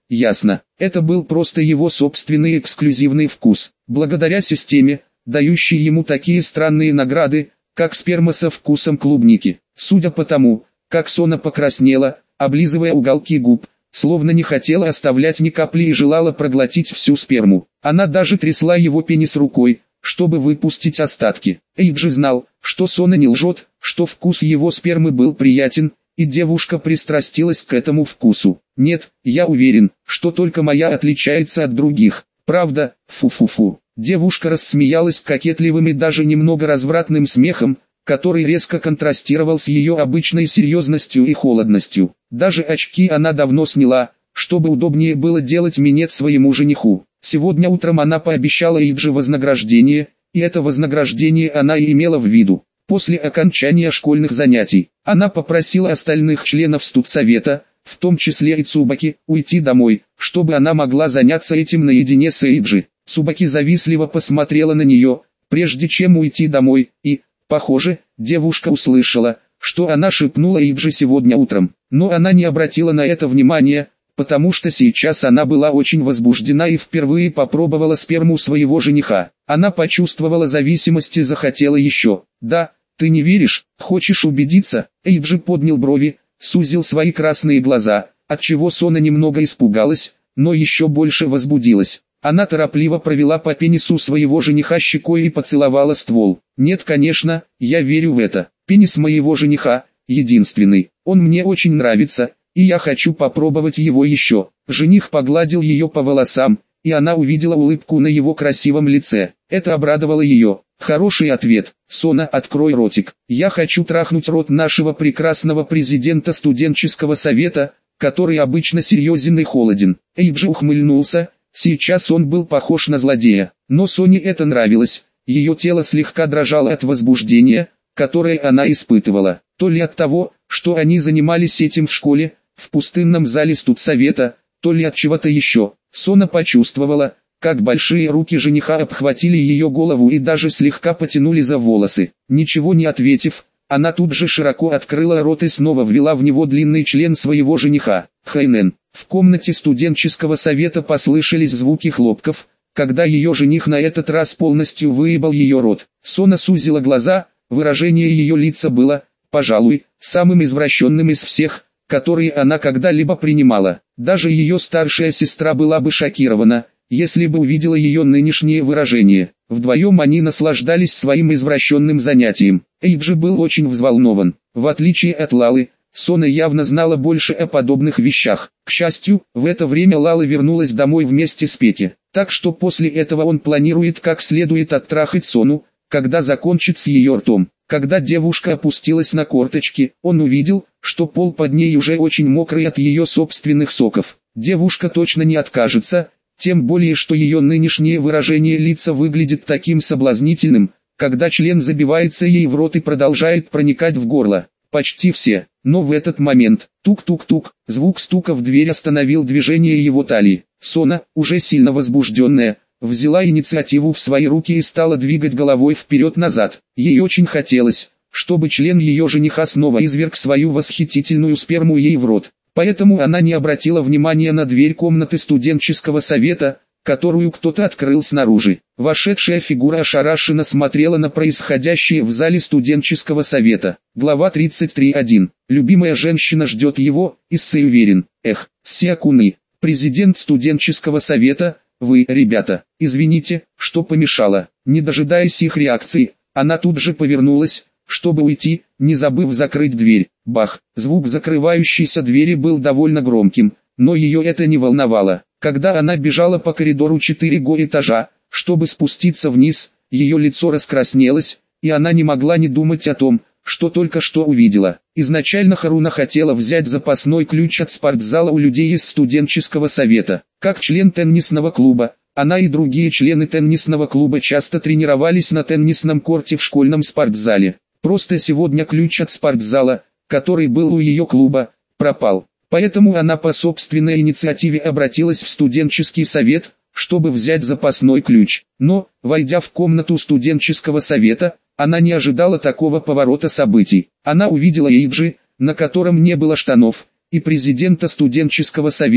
ясно. Это был просто его собственный эксклюзивный вкус. Благодаря системе, дающей ему такие странные награды, как сперма со вкусом клубники. Судя по тому, как Сона покраснела, облизывая уголки губ, словно не хотела оставлять ни капли и желала проглотить всю сперму. Она даже трясла его пенис рукой, чтобы выпустить остатки. Эйджи знал, что Сона не лжет, что вкус его спермы был приятен, и девушка пристрастилась к этому вкусу. Нет, я уверен, что только моя отличается от других. Правда, фу-фу-фу. Девушка рассмеялась кокетливым и даже немного развратным смехом, который резко контрастировал с ее обычной серьезностью и холодностью. Даже очки она давно сняла, чтобы удобнее было делать минет своему жениху. Сегодня утром она пообещала Эйджи вознаграждение, и это вознаграждение она и имела в виду. После окончания школьных занятий, она попросила остальных членов студсовета, в том числе и Цубаки, уйти домой, чтобы она могла заняться этим наедине с Эйджи. Цубаки завистливо посмотрела на нее, прежде чем уйти домой, и, похоже, девушка услышала, что она шепнула Эйджи сегодня утром. Но она не обратила на это внимания, потому что сейчас она была очень возбуждена и впервые попробовала сперму своего жениха. Она почувствовала зависимость и захотела еще. «Да, ты не веришь, хочешь убедиться?» Эйджи поднял брови, сузил свои красные глаза, отчего Сона немного испугалась, но еще больше возбудилась. Она торопливо провела по пенису своего жениха щекой и поцеловала ствол. «Нет, конечно, я верю в это. Пенис моего жениха, единственный, он мне очень нравится, и я хочу попробовать его еще». Жених погладил ее по волосам, и она увидела улыбку на его красивом лице. Это обрадовало ее. «Хороший ответ. Сона, открой ротик. Я хочу трахнуть рот нашего прекрасного президента студенческого совета, который обычно серьезен и холоден». Эйджи ухмыльнулся. Сейчас он был похож на злодея, но Соне это нравилось. Ее тело слегка дрожало от возбуждения, которое она испытывала. То ли от того, что они занимались этим в школе, в пустынном зале студсовета, то ли от чего-то еще. Сона почувствовала, как большие руки жениха обхватили ее голову и даже слегка потянули за волосы. Ничего не ответив, она тут же широко открыла рот и снова ввела в него длинный член своего жениха. Хайнен. В комнате студенческого совета послышались звуки хлопков, когда ее жених на этот раз полностью выебал ее рот. Сона сузила глаза, выражение ее лица было, пожалуй, самым извращенным из всех, которые она когда-либо принимала. Даже ее старшая сестра была бы шокирована, если бы увидела ее нынешнее выражение. Вдвоем они наслаждались своим извращенным занятием. Эйджи был очень взволнован. В отличие от Лалы, Сона явно знала больше о подобных вещах. К счастью, в это время Лала вернулась домой вместе с Пеки. Так что после этого он планирует как следует оттрахать Сону, когда закончит с ее ртом. Когда девушка опустилась на корточки, он увидел, что пол под ней уже очень мокрый от ее собственных соков. Девушка точно не откажется, тем более что ее нынешнее выражение лица выглядит таким соблазнительным, когда член забивается ей в рот и продолжает проникать в горло. Почти все, но в этот момент, тук-тук-тук, звук стука в дверь остановил движение его талии. Сона, уже сильно возбужденная, взяла инициативу в свои руки и стала двигать головой вперед-назад. Ей очень хотелось, чтобы член ее жениха снова изверг свою восхитительную сперму ей в рот. Поэтому она не обратила внимания на дверь комнаты студенческого совета, которую кто-то открыл снаружи. Вошедшая фигура ошарашенно смотрела на происходящее в зале студенческого совета. Глава 33.1. Любимая женщина ждет его, Issei уверен. Эх, Сиакуны, президент студенческого совета, вы, ребята, извините, что помешала. Не дожидаясь их реакции, она тут же повернулась, чтобы уйти, не забыв закрыть дверь. Бах! Звук закрывающейся двери был довольно громким, но ее это не волновало. Когда она бежала по коридору 4-го этажа, чтобы спуститься вниз, ее лицо раскраснелось, и она не могла не думать о том, что только что увидела. Изначально Харуна хотела взять запасной ключ от спортзала у людей из студенческого совета. Как член теннисного клуба, она и другие члены теннисного клуба часто тренировались на теннисном корте в школьном спортзале. Просто сегодня ключ от спортзала, который был у ее клуба, пропал. Поэтому она по собственной инициативе обратилась в студенческий совет, чтобы взять запасной ключ. Но, войдя в комнату студенческого совета, она не ожидала такого поворота событий. Она увидела Эйджи, на котором не было штанов, и президента студенческого совета,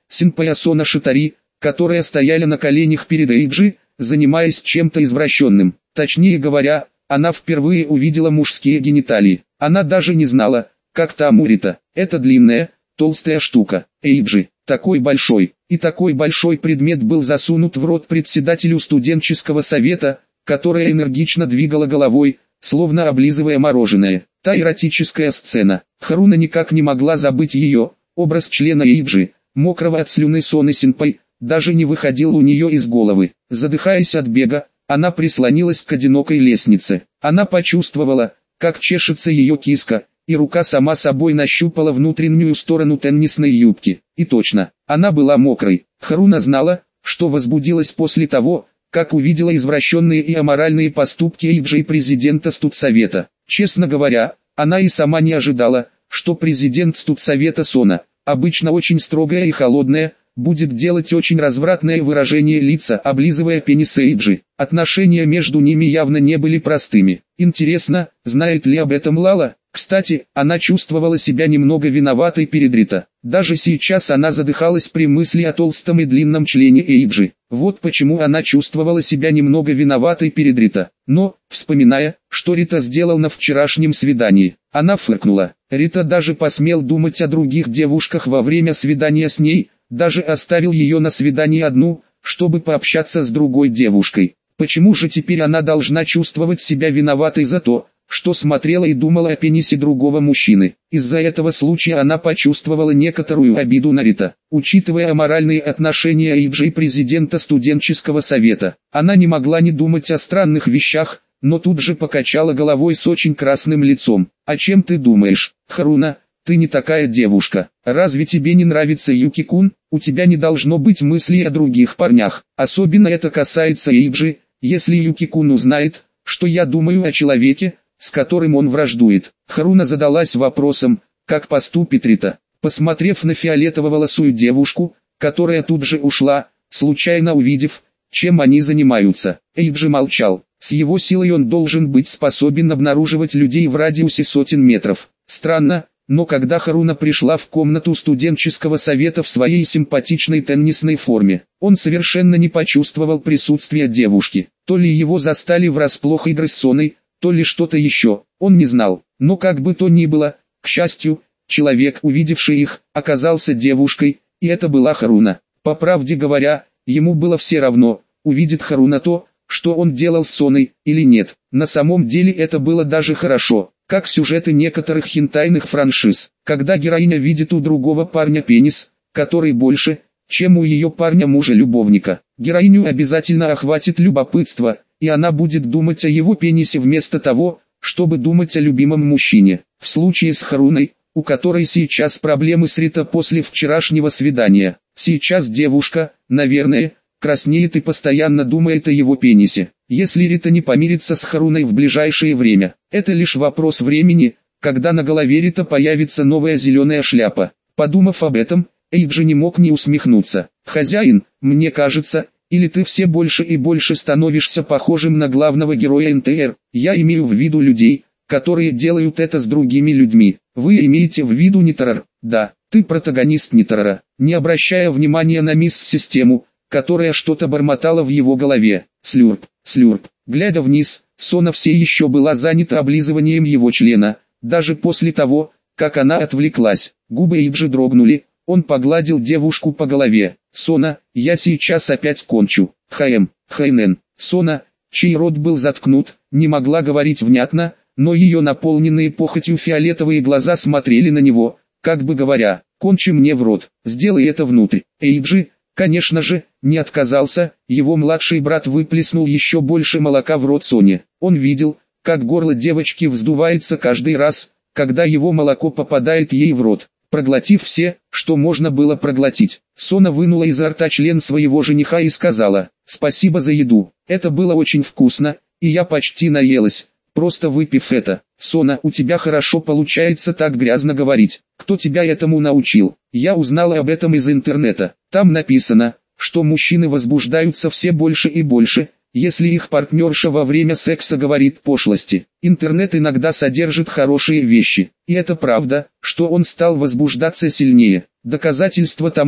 синпая Сона Шитари, которые стояли на коленях перед Эйджи, занимаясь чем-то извращенным. Точнее говоря, она впервые увидела мужские гениталии. Она даже не знала, как там у Рита. Это длинная, толстая штука. Эйджи, такой большой. И такой большой предмет был засунут в рот председателю студенческого совета, которая энергично двигала головой, словно облизывая мороженое. Та эротическая сцена. Харуна никак не могла забыть ее. Образ члена Эйджи, мокрого от слюны Соны Синпай, даже не выходил у нее из головы. Задыхаясь от бега, она прислонилась к одинокой лестнице. Она почувствовала, как чешется ее киска, и рука сама собой нащупала внутреннюю сторону теннисной юбки. И точно, она была мокрой. Харуна знала, что возбудилась после того, как увидела извращенные и аморальные поступки Эйджи и президента студсовета. Честно говоря, она и сама не ожидала, что президент студсовета Сона, обычно очень строгая и холодная, будет делать очень развратное выражение лица, облизывая пенис Эйджи. Отношения между ними явно не были простыми. Интересно, знает ли об этом Лала? Кстати, она чувствовала себя немного виноватой перед Рита. Даже сейчас она задыхалась при мысли о толстом и длинном члене Эйджи. Вот почему она чувствовала себя немного виноватой перед Рита. Но, вспоминая, что Рита сделал на вчерашнем свидании, она фыркнула. Рита даже посмел думать о других девушках во время свидания с ней, даже оставил ее на свидании одну, чтобы пообщаться с другой девушкой. Почему же теперь она должна чувствовать себя виноватой за то, что смотрела и думала о пенисе другого мужчины? Из-за этого случая она почувствовала некоторую обиду на Рита. Учитывая аморальные отношения Эйджи и президента студенческого совета, она не могла не думать о странных вещах, но тут же покачала головой с очень красным лицом. «О чем ты думаешь, Харуна? Ты не такая девушка. Разве тебе не нравится Юки-кун? У тебя не должно быть мыслей о других парнях. Особенно это касается Эйджи. Если Юки-кун узнает, что я думаю о человеке, с которым он враждует». Харуна задалась вопросом, как поступит Рита. Посмотрев на фиолетово-волосую девушку, которая тут же ушла, случайно увидев, чем они занимаются, Эйджи молчал. С его силой он должен быть способен обнаруживать людей в радиусе сотен метров. Странно, но когда Харуна пришла в комнату студенческого совета в своей симпатичной теннисной форме, он совершенно не почувствовал присутствия девушки. То ли его застали врасплох игры с Соной, то ли что-то еще, он не знал. Но как бы то ни было, к счастью, человек, увидевший их, оказался девушкой, и это была Харуна. По правде говоря, ему было все равно, увидит Харуна то, что он делал с Соной, или нет. На самом деле это было даже хорошо, как сюжеты некоторых хентайных франшиз, когда героиня видит у другого парня пенис, который больше, чем у ее парня-мужа-любовника. Героиню обязательно охватит любопытство, и она будет думать о его пенисе вместо того, чтобы думать о любимом мужчине. В случае с Харуной, у которой сейчас проблемы с Рита после вчерашнего свидания, сейчас девушка, наверное, краснеет и постоянно думает о его пенисе. Если Рита не помирится с Харуной в ближайшее время, это лишь вопрос времени, когда на голове Рита появится новая зеленая шляпа. Подумав об этом, Эйджи не мог не усмехнуться. «Хозяин, мне кажется, или ты все больше и больше становишься похожим на главного героя НТР. Я имею в виду людей, которые делают это с другими людьми. Вы имеете в виду Ниторар?» «Да, ты протагонист Ниторара». Не обращая внимания на мисс-систему, которая что-то бормотала в его голове. Слюрп, слюрп. Глядя вниз, Сона все еще была занята облизыванием его члена, даже после того, как она отвлеклась. Губы Эйджи дрогнули, он погладил девушку по голове. «Сона, я сейчас опять кончу». Хайнен. Сона, чей рот был заткнут, не могла говорить внятно, но ее наполненные похотью фиолетовые глаза смотрели на него, как бы говоря: «Кончи мне в рот, сделай это внутрь». Эйджи, конечно же, не отказался. Его младший брат выплеснул еще больше молока в рот Соне. Он видел, как горло девочки вздувается каждый раз, когда его молоко попадает ей в рот. Проглотив все, что можно было проглотить, Сона вынула изо рта член своего жениха и сказала: «Спасибо за еду, это было очень вкусно, и я почти наелась, просто выпив это». «Сона, у тебя хорошо получается так грязно говорить. Кто тебя этому научил?» «Я узнала об этом из интернета. Там написано, что мужчины возбуждаются все больше и больше, если их партнерша во время секса говорит пошлости. Интернет иногда содержит хорошие вещи, и это правда, что он стал возбуждаться сильнее. Доказательство тому,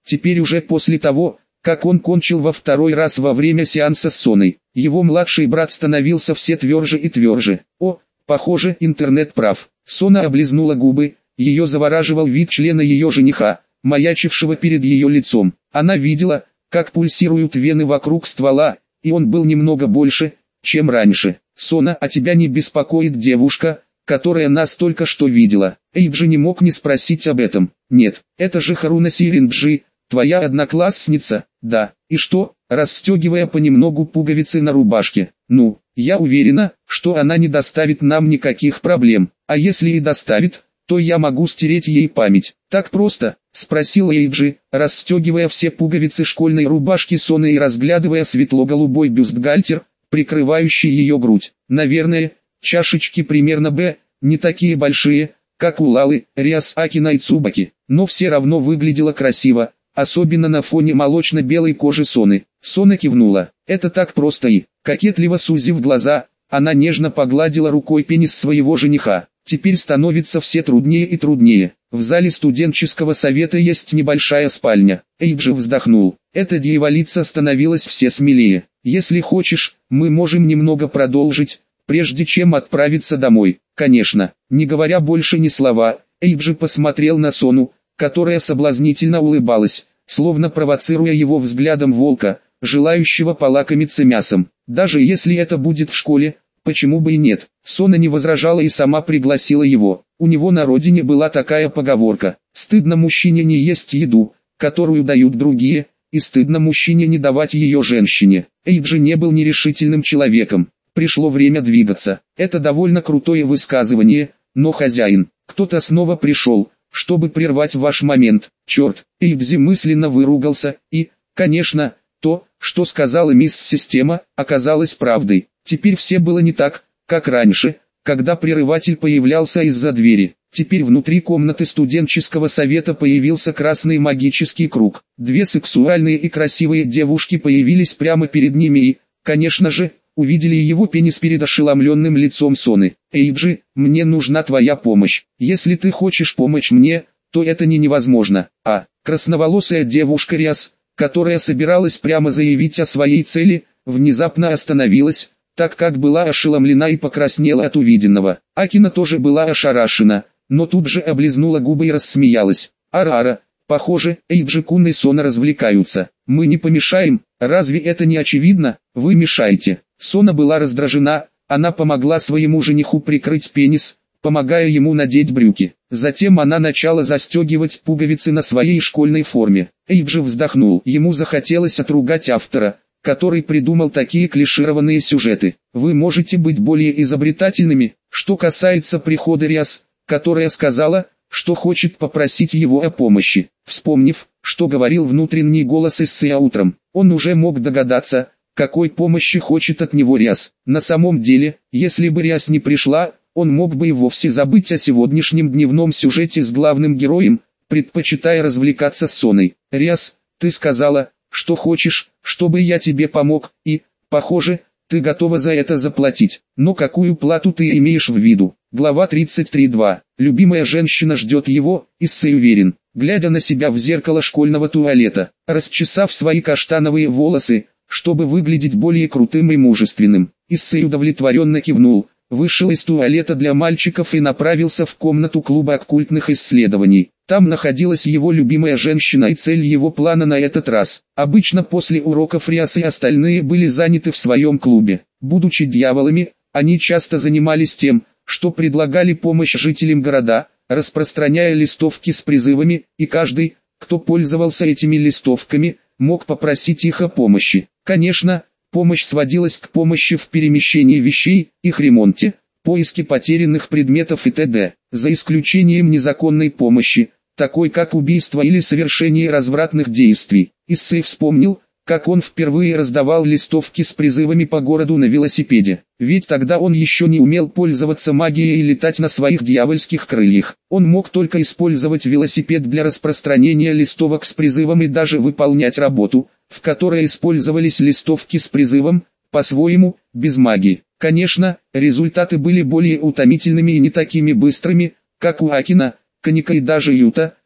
теперь уже после того, как он кончил во второй раз во время сеанса с Соной. Его младший брат становился все тверже и тверже. О, похоже, интернет прав. Сона облизнула губы, ее завораживал вид члена ее жениха, маячившего перед ее лицом. Она видела, как пульсируют вены вокруг ствола, и он был немного больше, чем раньше. «Сона, а тебя не беспокоит девушка, которая нас только что видела?» Эйджи не мог не спросить об этом. «Нет, это же Харуна Сиринджи, твоя одноклассница». «Да, и что?» Расстегивая понемногу пуговицы на рубашке. «Ну, я уверена, что она не доставит нам никаких проблем, а если и доставит, то я могу стереть ей память». «Так просто?» — спросил Эйджи, расстегивая все пуговицы школьной рубашки Соны и разглядывая светло-голубой бюстгальтер, прикрывающий ее грудь. «Наверное, чашечки примерно Б, не такие большие, как у Лалы, Риас, Акина и Цубаки, но все равно выглядело красиво, особенно на фоне молочно-белой кожи Соны». Сона кивнула. «Это так просто и...» Кокетливо сузив глаза, она нежно погладила рукой пенис своего жениха. «Теперь становится все труднее и труднее. В зале студенческого совета есть небольшая спальня». Эйджи вздохнул. Эта дьяволица становилась все смелее. «Если хочешь, мы можем немного продолжить, прежде чем отправиться домой». «Конечно». Не говоря больше ни слова, Эйджи посмотрел на Сону, которая соблазнительно улыбалась, словно провоцируя его взглядом волка, желающего полакомиться мясом. «Даже если это будет в школе, почему бы и нет?» Сона не возражала и сама пригласила его. У него на родине была такая поговорка: «Стыдно мужчине не есть еду, которую дают другие, и стыдно мужчине не давать ее женщине». Эйджи не был нерешительным человеком. Пришло время двигаться. Это довольно крутое высказывание, но хозяин, кто-то снова пришел, чтобы прервать ваш момент. Черт, Эйджи мысленно выругался, и, конечно, то, что сказала мисс Система, оказалось правдой. Теперь все было не так, как раньше, когда прерыватель появлялся из-за двери. Теперь внутри комнаты студенческого совета появился красный магический круг. Две сексуальные и красивые девушки появились прямо перед ними и, конечно же, увидели его пенис перед ошеломленным лицом Соны. «Эйджи, мне нужна твоя помощь. Если ты хочешь помочь мне, то это невозможно». Красноволосая девушка Риас, которая собиралась прямо заявить о своей цели, внезапно остановилась, так как была ошеломлена и покраснела от увиденного. Акина тоже была ошарашена, но тут же облизнула губы и рассмеялась. «Ара-ара, похоже, Эйджи-кун и Сона развлекаются. Мы не помешаем, разве это не очевидно? Вы мешаете». Сона была раздражена, она помогла своему жениху прикрыть пенис, помогая ему надеть брюки. Затем она начала застегивать пуговицы на своей школьной форме. Эйджи вздохнул. Ему захотелось отругать автора, который придумал такие клишированные сюжеты. Вы можете быть более изобретательными. Что касается прихода Риас, которая сказала, что хочет попросить его о помощи. Вспомнив, что говорил внутренний голос Иссея утром, он уже мог догадаться, какой помощи хочет от него Риас. На самом деле, если бы Риас не пришла, он мог бы и вовсе забыть о сегодняшнем дневном сюжете с главным героем, предпочитая развлекаться с Соной. «Риас, ты сказала, что хочешь, чтобы я тебе помог, и, похоже, ты готова за это заплатить. Но какую плату ты имеешь в виду?» Глава 33.2. Любимая женщина ждет его, Иссей уверен, глядя на себя в зеркало школьного туалета, расчесав свои каштановые волосы, чтобы выглядеть более крутым и мужественным. Иссей удовлетворенно кивнул, вышел из туалета для мальчиков и направился в комнату клуба оккультных исследований. Там находилась его любимая женщина и цель его плана на этот раз. Обычно после уроков Риас и остальные были заняты в своем клубе. Будучи дьяволами, они часто занимались тем, что предлагали помощь жителям города, распространяя листовки с призывами, и каждый, кто пользовался этими листовками, мог попросить их о помощи. Конечно, помощь сводилась к помощи в перемещении вещей, их ремонте, поиске потерянных предметов и т.д., за исключением незаконной помощи, такой как убийство или совершение развратных действий. Иссей вспомнил, как он впервые раздавал листовки с призывами по городу на велосипеде. Ведь тогда он еще не умел пользоваться магией и летать на своих дьявольских крыльях. Он мог только использовать велосипед для распространения листовок с призывом и даже выполнять работу, в которой использовались листовки с призывом, по-своему, без магии. Конечно, результаты были более утомительными и не такими быстрыми, как у Акина, Каника и даже Юта,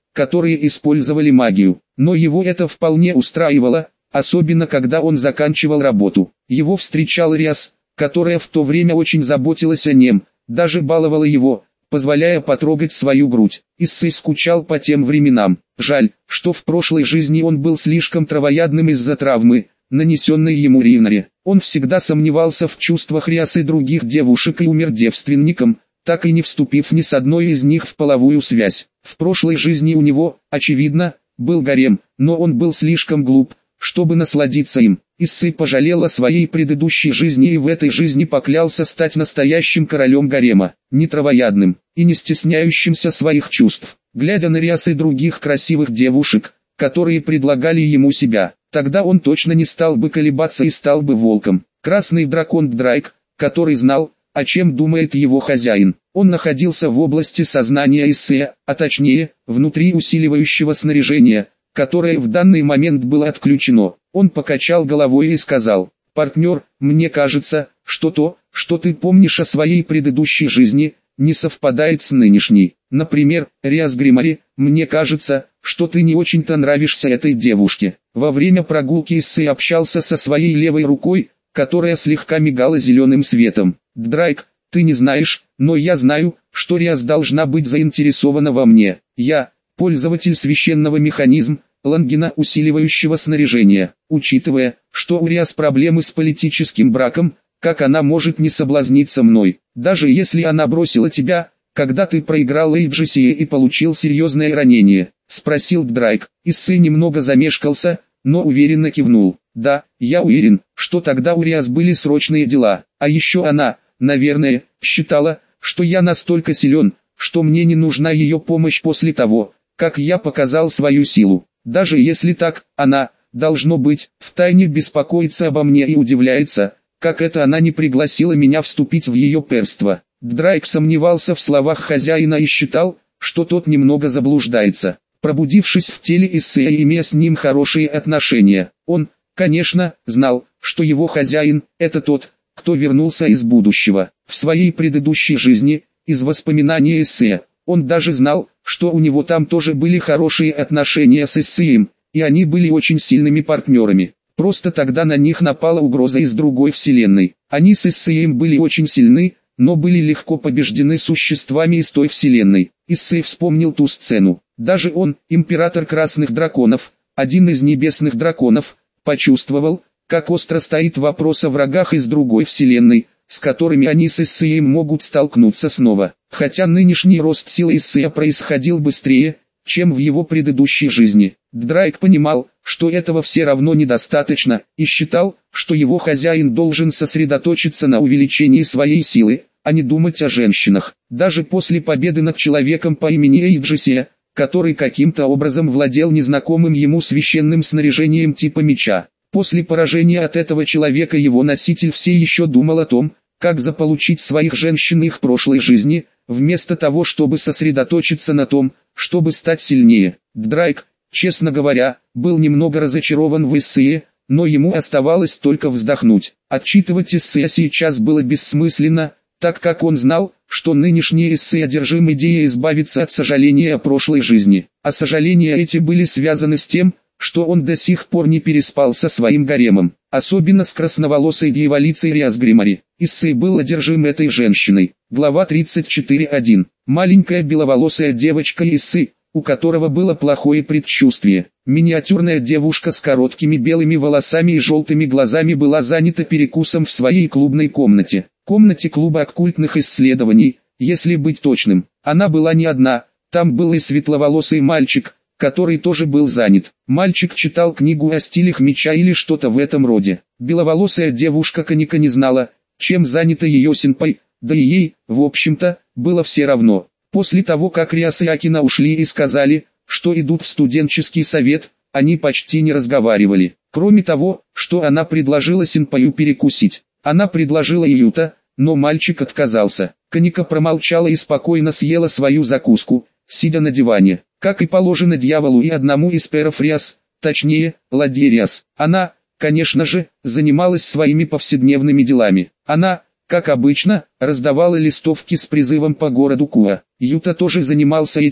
которые использовали магию. Но его это вполне устраивало, особенно когда он заканчивал работу. Его встречал Риас, которая в то время очень заботилась о нем, даже баловала его, позволяя потрогать свою грудь. Иссей скучал по тем временам. Жаль, что в прошлой жизни он был слишком травоядным из-за травмы, нанесенной ему Ривнаре. Он всегда сомневался в чувствах Риас и других девушек и умер девственником, так и не вступив ни с одной из них в половую связь. В прошлой жизни у него, очевидно, был гарем, но он был слишком глуп, чтобы насладиться им. Иссей пожалел о своей предыдущей жизни и в этой жизни поклялся стать настоящим королем гарема, не травоядным и не стесняющимся своих чувств. Глядя на Риас и других красивых девушек, которые предлагали ему себя, тогда он точно не стал бы колебаться и стал бы волком. Красный дракон Драйк, который знал, о чем думает его хозяин. Он находился в области сознания Иссея, а точнее, внутри усиливающего снаряжения, которое в данный момент было отключено. Он покачал головой и сказал: «Партнер, мне кажется, что то, что ты помнишь о своей предыдущей жизни, не совпадает с нынешней. Например, Риас Гримари, мне кажется, что ты не очень-то нравишься этой девушке». Во время прогулки Иссей общался со своей левой рукой, которая слегка мигала зеленым светом. «Драйк, ты не знаешь, но я знаю, что Риас должна быть заинтересована во мне. Я пользователь священного механизма, Лангина усиливающего снаряжения. Учитывая, что у Риас проблемы с политическим браком, как она может не соблазниться мной, даже если она бросила тебя, когда ты проиграл Эйджисии и получил серьезное ранение?» — спросил Драйк. Иссей немного замешкался, но уверенно кивнул. «Да, я уверен, что тогда у Риас были срочные дела, а еще она, наверное, считала, что я настолько силен, что мне не нужна ее помощь после того, как я показал свою силу. Даже если так, она, должно быть, втайне беспокоится обо мне и удивляется, как это она не пригласила меня вступить в ее перство». Драйк сомневался в словах хозяина и считал, что тот немного заблуждается. Пробудившись в теле Иссея и имея с ним хорошие отношения, он, конечно, знал, что его хозяин – это тот, кто вернулся из будущего. В своей предыдущей жизни, из воспоминаний Иссея, он даже знал, что у него там тоже были хорошие отношения с Иссеем, и они были очень сильными партнерами. Просто тогда на них напала угроза из другой вселенной. Они с Иссеем были очень сильны, но были легко побеждены существами из той вселенной. Иссей вспомнил ту сцену. Даже он, император красных драконов, один из небесных драконов, почувствовал, как остро стоит вопрос о врагах из другой вселенной, с которыми они с Иссеем могут столкнуться снова. Хотя нынешний рост сил Иссея происходил быстрее, чем в его предыдущей жизни, Драйк понимал, что этого все равно недостаточно, и считал, что его хозяин должен сосредоточиться на увеличении своей силы, а не думать о женщинах. Даже после победы над человеком по имени Эйджисия, который каким-то образом владел незнакомым ему священным снаряжением типа меча. После поражения от этого человека его носитель все еще думал о том, как заполучить своих женщин их прошлой жизни, вместо того чтобы сосредоточиться на том, чтобы стать сильнее. Драйк, честно говоря, был немного разочарован в Иссее, но ему оставалось только вздохнуть. Отчитывать Иссея сейчас было бессмысленно, так как он знал, что нынешний Иссей одержим идеей избавиться от сожаления о прошлой жизни. А сожаления эти были связаны с тем, что он до сих пор не переспал со своим гаремом, особенно с красноволосой дьяволицей Риас Гримари. Иссей был одержим этой женщиной. Глава 34.1. Маленькая беловолосая девочка Иссей, у которого было плохое предчувствие. Миниатюрная девушка с короткими белыми волосами и желтыми глазами была занята перекусом в своей клубной комнате. Комнате клуба оккультных исследований, если быть точным. Она была не одна, там был и светловолосый мальчик, который тоже был занят. Мальчик читал книгу о стилях меча или что-то в этом роде. Беловолосая девушка Каника не знала, чем занята ее сенпай, да и ей, в общем-то, было все равно. После того, как Риас и Акина ушли и сказали, что идут в студенческий совет, они почти не разговаривали. Кроме того, что она предложила сенпаю перекусить. Она предложила Юта, но мальчик отказался. Каника промолчала и спокойно съела свою закуску, сидя на диване. Как и положено дьяволу и одному из перов Риас, точнее, ладьи Риас. Она, конечно же, занималась своими повседневными делами. Она, как обычно, раздавала листовки с призывом по городу Куа. Юта тоже занимался этим,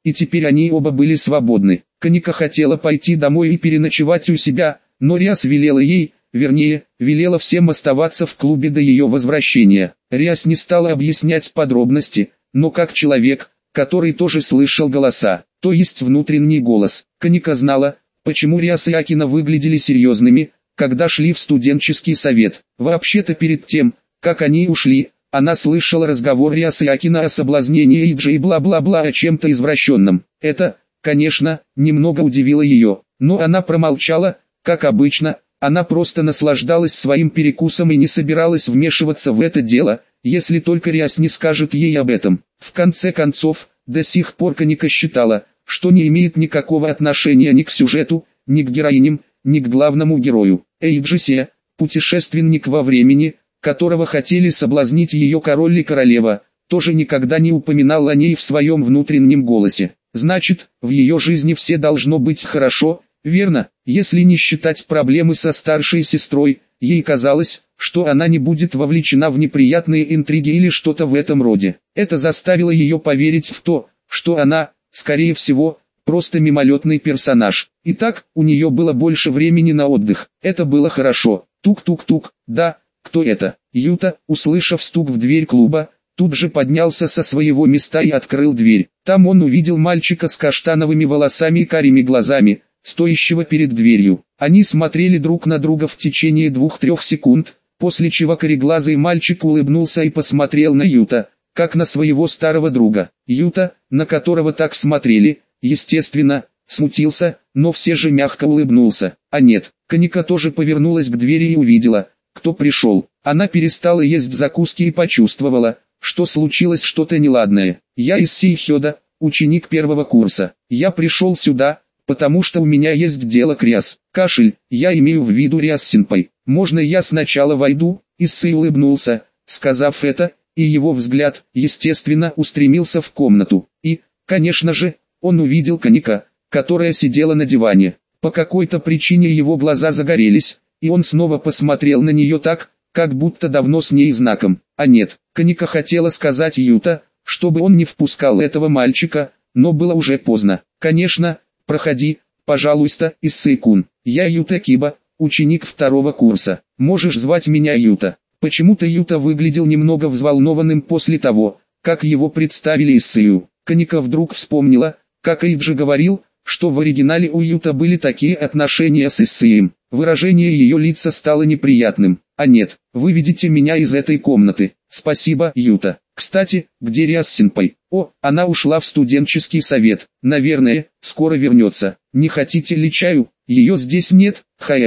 и теперь они оба были свободны. Каника хотела пойти домой и переночевать у себя, но Риас велела ей, вернее, велела всем оставаться в клубе до ее возвращения. Риас не стала объяснять подробности, но как человек, который тоже слышал голоса, то есть внутренний голос, Каника знала, почему Риас и Акина выглядели серьезными, когда шли в студенческий совет. Вообще-то перед тем, как они ушли, она слышала разговор Риас и Акина о соблазнении Иджи и бла-бла-бла о чем-то извращенном. Это, конечно, немного удивило ее, но она промолчала, как обычно, она просто наслаждалась своим перекусом и не собиралась вмешиваться в это дело, если только Риас не скажет ей об этом. В конце концов, до сих пор Каника считала, что не имеет никакого отношения ни к сюжету, ни к героиням, ни к главному герою. Эйджисе, путешественник во времени, которого хотели соблазнить ее король и королева, тоже никогда не упоминал о ней в своем внутреннем голосе. Значит, в ее жизни все должно быть хорошо, верно? Если не считать проблемы со старшей сестрой, ей казалось, что она не будет вовлечена в неприятные интриги или что-то в этом роде. Это заставило ее поверить в то, что она, скорее всего, просто мимолетный персонаж. Итак, у нее было больше времени на отдых. Это было хорошо. Тук-тук-тук, да, кто это? Юта, услышав стук в дверь клуба, тут же поднялся со своего места и открыл дверь. Там он увидел мальчика с каштановыми волосами и карими глазами, стоящего перед дверью. Они смотрели друг на друга в течение 2-3 секунд, после чего кореглазый мальчик улыбнулся и посмотрел на Юта, как на своего старого друга. Юта, на которого так смотрели, естественно, смутился, но все же мягко улыбнулся. А нет, Каника тоже повернулась к двери и увидела, кто пришел. Она перестала есть закуски и почувствовала, что случилось что-то неладное. Я из Сейхёда, ученик 1-го курса. Я пришел сюда, потому что у меня есть дело к Риас. Кашель, я имею в виду Риас-сенпай. Можно я сначала войду? Issei улыбнулся, сказав это, и его взгляд, естественно, устремился в комнату. И, конечно же, он увидел Каника, которая сидела на диване. По какой-то причине его глаза загорелись, и он снова посмотрел на нее так, как будто давно с ней знаком. А нет, Каника хотела сказать Юта, чтобы он не впускал этого мальчика, но было уже поздно. Конечно, проходи, пожалуйста, Issei-кун. Я Юта Киба, ученик 2-го курса. Можешь звать меня Юта. Почему-то Юта выглядел немного взволнованным после того, как его представили Issei. Каника вдруг вспомнила, как Эйджи говорил, что в оригинале у Юта были такие отношения с Issei. Выражение ее лица стало неприятным. А нет, выведите меня из этой комнаты. Спасибо, Юта. Кстати, где Риас-сенпай? О, она ушла в студенческий совет. Наверное, скоро вернется. Не хотите ли чаю? Ее здесь нет.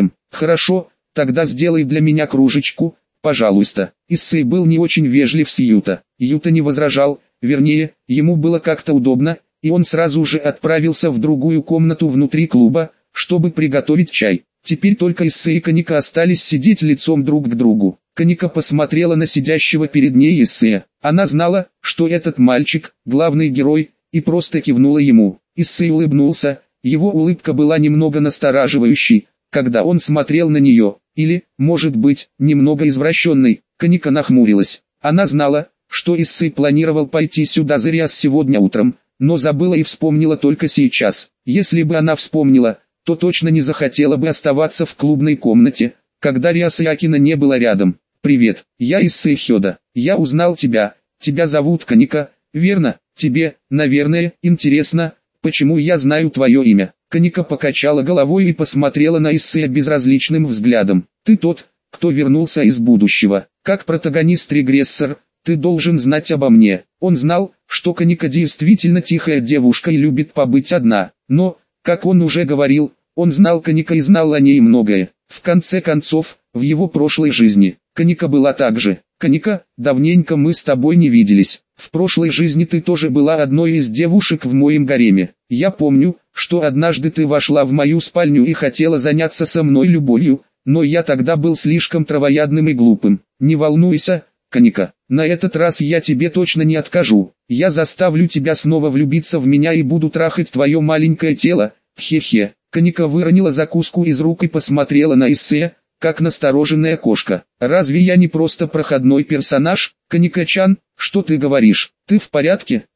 Хорошо, тогда сделай для меня кружечку, пожалуйста. Issei был не очень вежлив с Юта. Юта не возражал, вернее, ему было как-то удобно, и он сразу же отправился в другую комнату внутри клуба, чтобы приготовить чай. Теперь только Issei и Каника остались сидеть лицом друг к другу. Каника посмотрела на сидящего перед ней Issei. Она знала, что этот мальчик – главный герой, и просто кивнула ему. Issei улыбнулся, его улыбка была немного настораживающей, когда он смотрел на нее, или, может быть, немного извращенной. Каника нахмурилась. Она знала, что Issei планировал пойти сюда за Риас сегодня утром, но забыла и вспомнила только сейчас. Если бы она вспомнила, то точно не захотела бы оставаться в клубной комнате, когда Риас и Акина не было рядом. «Привет, я из Сейхёда. Я узнал тебя. Тебя зовут Каника, верно? Тебе, наверное, интересно, почему я знаю твое имя?» Каника покачала головой и посмотрела на Issei безразличным взглядом. «Ты тот, кто вернулся из будущего. Как протагонист-регрессор, ты должен знать обо мне». Он знал, что Каника действительно тихая девушка и любит побыть одна, но, как он уже говорил, он знал Каника и знал о ней многое. В конце концов, в его прошлой жизни, Каника была так же. «Каника, давненько мы с тобой не виделись. В прошлой жизни ты тоже была одной из девушек в моем гареме. Я помню, что однажды ты вошла в мою спальню и хотела заняться со мной любовью, но я тогда был слишком травоядным и глупым. Не волнуйся, Каника, на этот раз я тебе точно не откажу. Я заставлю тебя снова влюбиться в меня и буду трахать твое маленькое тело, хе-хе». Каника выронила закуску из рук и посмотрела на Issei, как настороженная кошка. «Разве я не просто проходной персонаж, Каника-чан? Что ты говоришь? Ты в порядке?»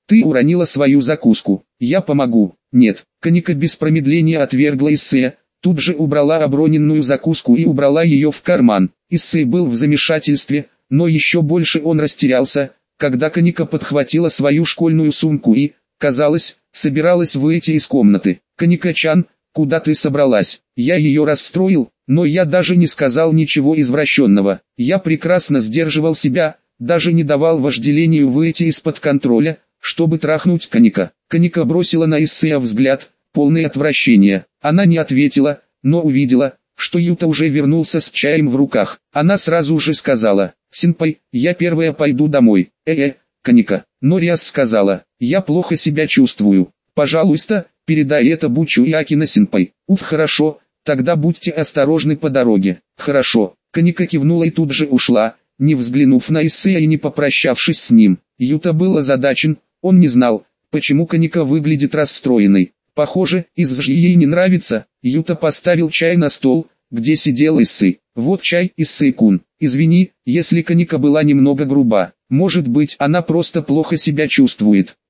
Ты уронила свою закуску. Я помогу. Нет. Каника без промедления отвергла Иссе, тут же убрала оброненную закуску и убрала ее в карман. Иссе был в замешательстве, но еще больше он растерялся, когда Каника подхватила свою школьную сумку и, казалось, собиралась выйти из комнаты. «Каника-чан, куда ты собралась?» Я ее расстроил, но я даже не сказал ничего извращенного. Я прекрасно сдерживал себя, даже не давал вожделению выйти из-под контроля, чтобы трахнуть Каника. Каника бросила на Иссе взгляд, полный отвращения. Она не ответила, но увидела, что Юта уже вернулся с чаем в руках. Она сразу же сказала: «Синпай, я первая пойду домой». Каника. Но Риас сказала: «Я плохо себя чувствую. Пожалуйста, передай это Бучу и Акина-синпай». «Уф, хорошо, тогда будьте осторожны по дороге». «Хорошо». Каника кивнула и тут же ушла, не взглянув на Иссе и не попрощавшись с ним. Юта был озадачен, он не знал, почему Каника выглядит расстроенной. Похоже, Изжи ей не нравится. Юта поставил чай на стол, где сидел Иссы. «Вот чай, Иссы-кун. Извини, если Каника была немного груба. Может быть, она просто плохо себя чувствует».